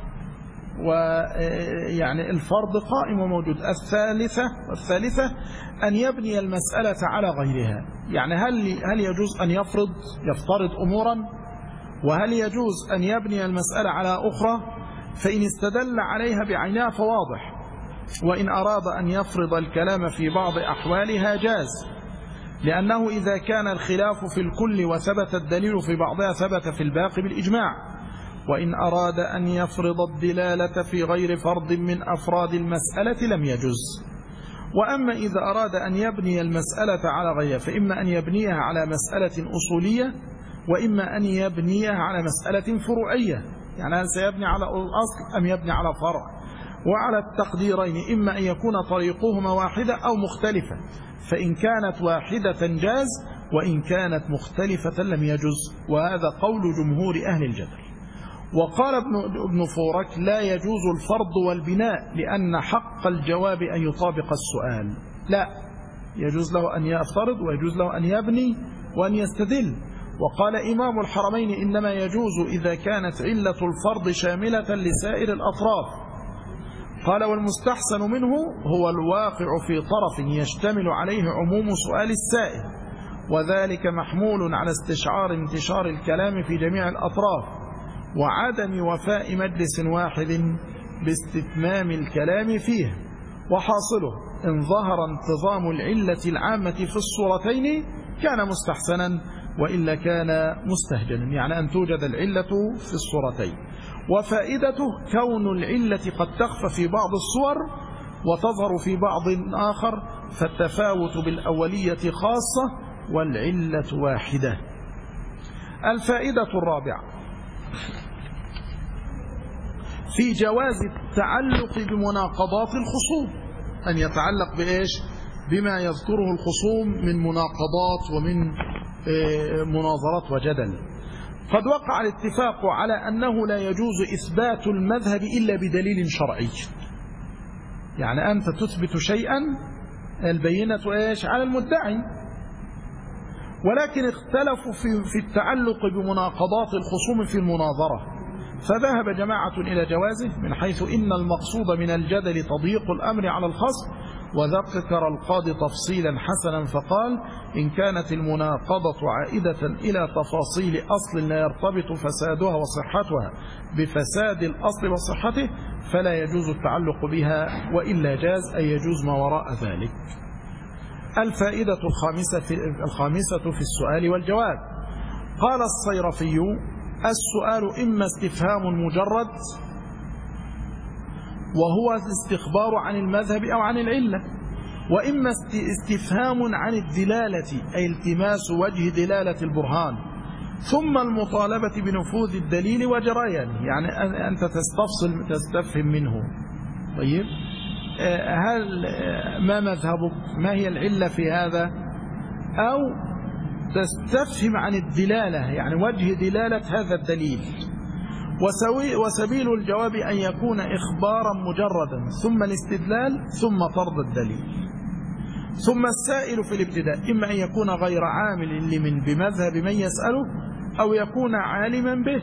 A: ويعني الفرض قائم وموجود. الثالثة أن يبني المسألة على غيرها، يعني هل يجوز أن يفترض أمورا، وهل يجوز أن يبني المسألة على أخرى، فإن استدل عليها بعينها فواضح، وإن أراد أن يفرض الكلام في بعض أحوالها جاز، لأنه إذا كان الخلاف في الكل وثبت الدليل في بعضها ثبت في الباقي بالإجماع، وإن أراد أن يفرض الدلالة في غير فرض من أفراد المسألة لم يجوز. وأما إذا أراد أن يبني المسألة على غيرها فإما أن يبنيها على مسألة أصولية وإما أن يبنيها على مسألة فروعية، يعني هل سيبني على الأصل أم يبني على فرع، وعلى التقديرين إما أن يكون طريقهما واحدة أو مختلفة، فإن كانت واحدة جاز وإن كانت مختلفة لم يجوز، وهذا قول جمهور أهل الجدل. وقال ابن فورك لا يجوز الفرض والبناء لأن حق الجواب أن يطابق السؤال، لا يجوز له أن يفترض ويجوز له أن يبني وأن يستدل. وقال إمام الحرمين إنما يجوز إذا كانت علة الفرض شاملة لسائر الأطراف. قال والمستحسن منه هو الواقع في طرف يشتمل عليه عموم سؤال السائل، وذلك محمول على استشعار انتشار الكلام في جميع الأطراف وعدم وفاء مجلس واحد باستتمام الكلام فيه. وحاصله إن ظهر انتظام العلة العامة في الصورتين كان مستحسنا وإلا كان مستهجنا، يعني أن توجد العلة في الصورتين. وفائدته كون العلة قد تخفى في بعض الصور وتظهر في بعض آخر، فالتفاوت بالأولية خاصة والعلة واحدة. الفائدة الرابعة في جواز التعلق بمناقضات الخصوم، أن يتعلق بإيش؟ بما يذكره الخصوم من مناقضات ومن مناظرات وجدل. قد وقع الاتفاق على أنه لا يجوز إثبات المذهب إلا بدليل شرعي، يعني أنت تثبت شيئا البينة إيش؟ على المدعي، ولكن اختلفوا في التعلق بمناقضات الخصوم في المناظرة، فذهب جماعة إلى جوازه من حيث إن المقصود من الجدل تضييق الأمر على الخصم. وذكر القاضي تفصيلا حسنا فقال: إن كانت المناقضة عائدة إلى تفاصيل أصل لا يرتبط فسادها وصحتها بفساد الأصل وصحته فلا يجوز التعلق بها، وإلا جاز أن يجوز ما وراء ذلك. الفائدة الخامسة في السؤال والجواب. قال الصيرفي: السؤال إما استفهام مجرد وهو الاستخبار عن المذهب أو عن العلة، وإما استفهام عن الدلالة أي التماس وجه دلالة البرهان، ثم المطالبة بنفوذ الدليل وجريانه، يعني أنت تستفهم منه. طيب، هل ما مذهبك؟ ما هي العلة في هذا؟ أو تستفهم عن الدلالة، يعني وجه دلالة هذا الدليل. وسبيل الجواب أن يكون إخبارا مجردا ثم الاستدلال ثم طرد الدليل. ثم السائل في الابتداء إما أن يكون غير عامل بمذهب من يسأله أو يكون عالما به،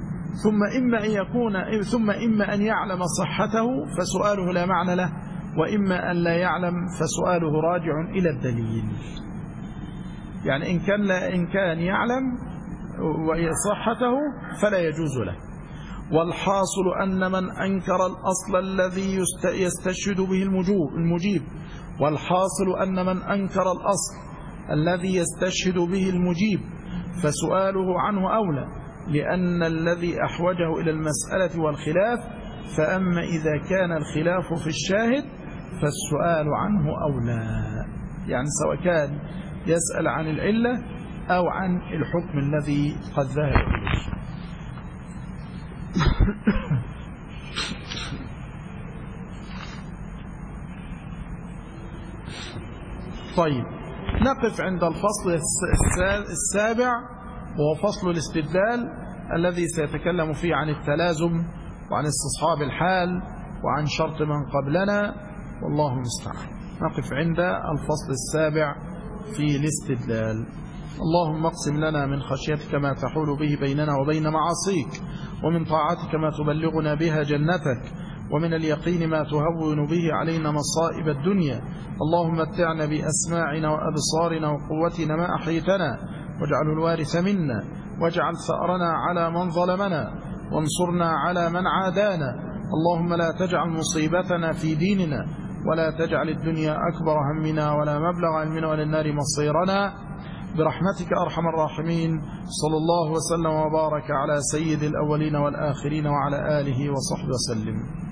A: ثم إما أن يعلم صحته فسؤاله لا معنى له، وإما أن لا يعلم فسؤاله راجع إلى الدليل. يعني إن كان يعلم وصحته فلا يجوز له. والحاصل أن من أنكر الأصل الذي يستشهد به المجيب والحاصل أن من أنكر الأصل الذي يستشهد به المجيب فسؤاله عنه أولى، لأن الذي أحوجه إلى المسألة والخلاف، فأما إذا كان الخلاف في الشاهد فالسؤال عنه أولى، يعني سواء كان يسأل عن العلة أو عن الحكم الذي قد ذهب إليه. طيب، نقف عند الفصل السابع، وهو فصل الاستدلال الذي سيتكلم فيه عن التلازم وعن استصحاب الحال وعن شرط من قبلنا، والله المستعان. نقف عند الفصل السابع في الاستدلال. اللهم اقسم لنا من خشيتك ما تحول به بيننا وبين معاصيك، ومن طاعتك ما تبلغنا بها جنتك، ومن اليقين ما تهون به علينا مصائب الدنيا. اللهم متعنا بأسماعنا وأبصارنا وقوتنا ما أحيتنا، واجعل الوارث منا، واجعل ثأرنا على من ظلمنا، وانصرنا على من عادانا. اللهم لا تجعل مصيبتنا في ديننا، ولا تجعل الدنيا أكبر همنا ولا مبلغ علمنا ولا النار مصيرنا، برحمتك أرحم الراحمين. صلى الله وسلم وبارك على سيد الأولين والآخرين وعلى آله وصحبه وسلم.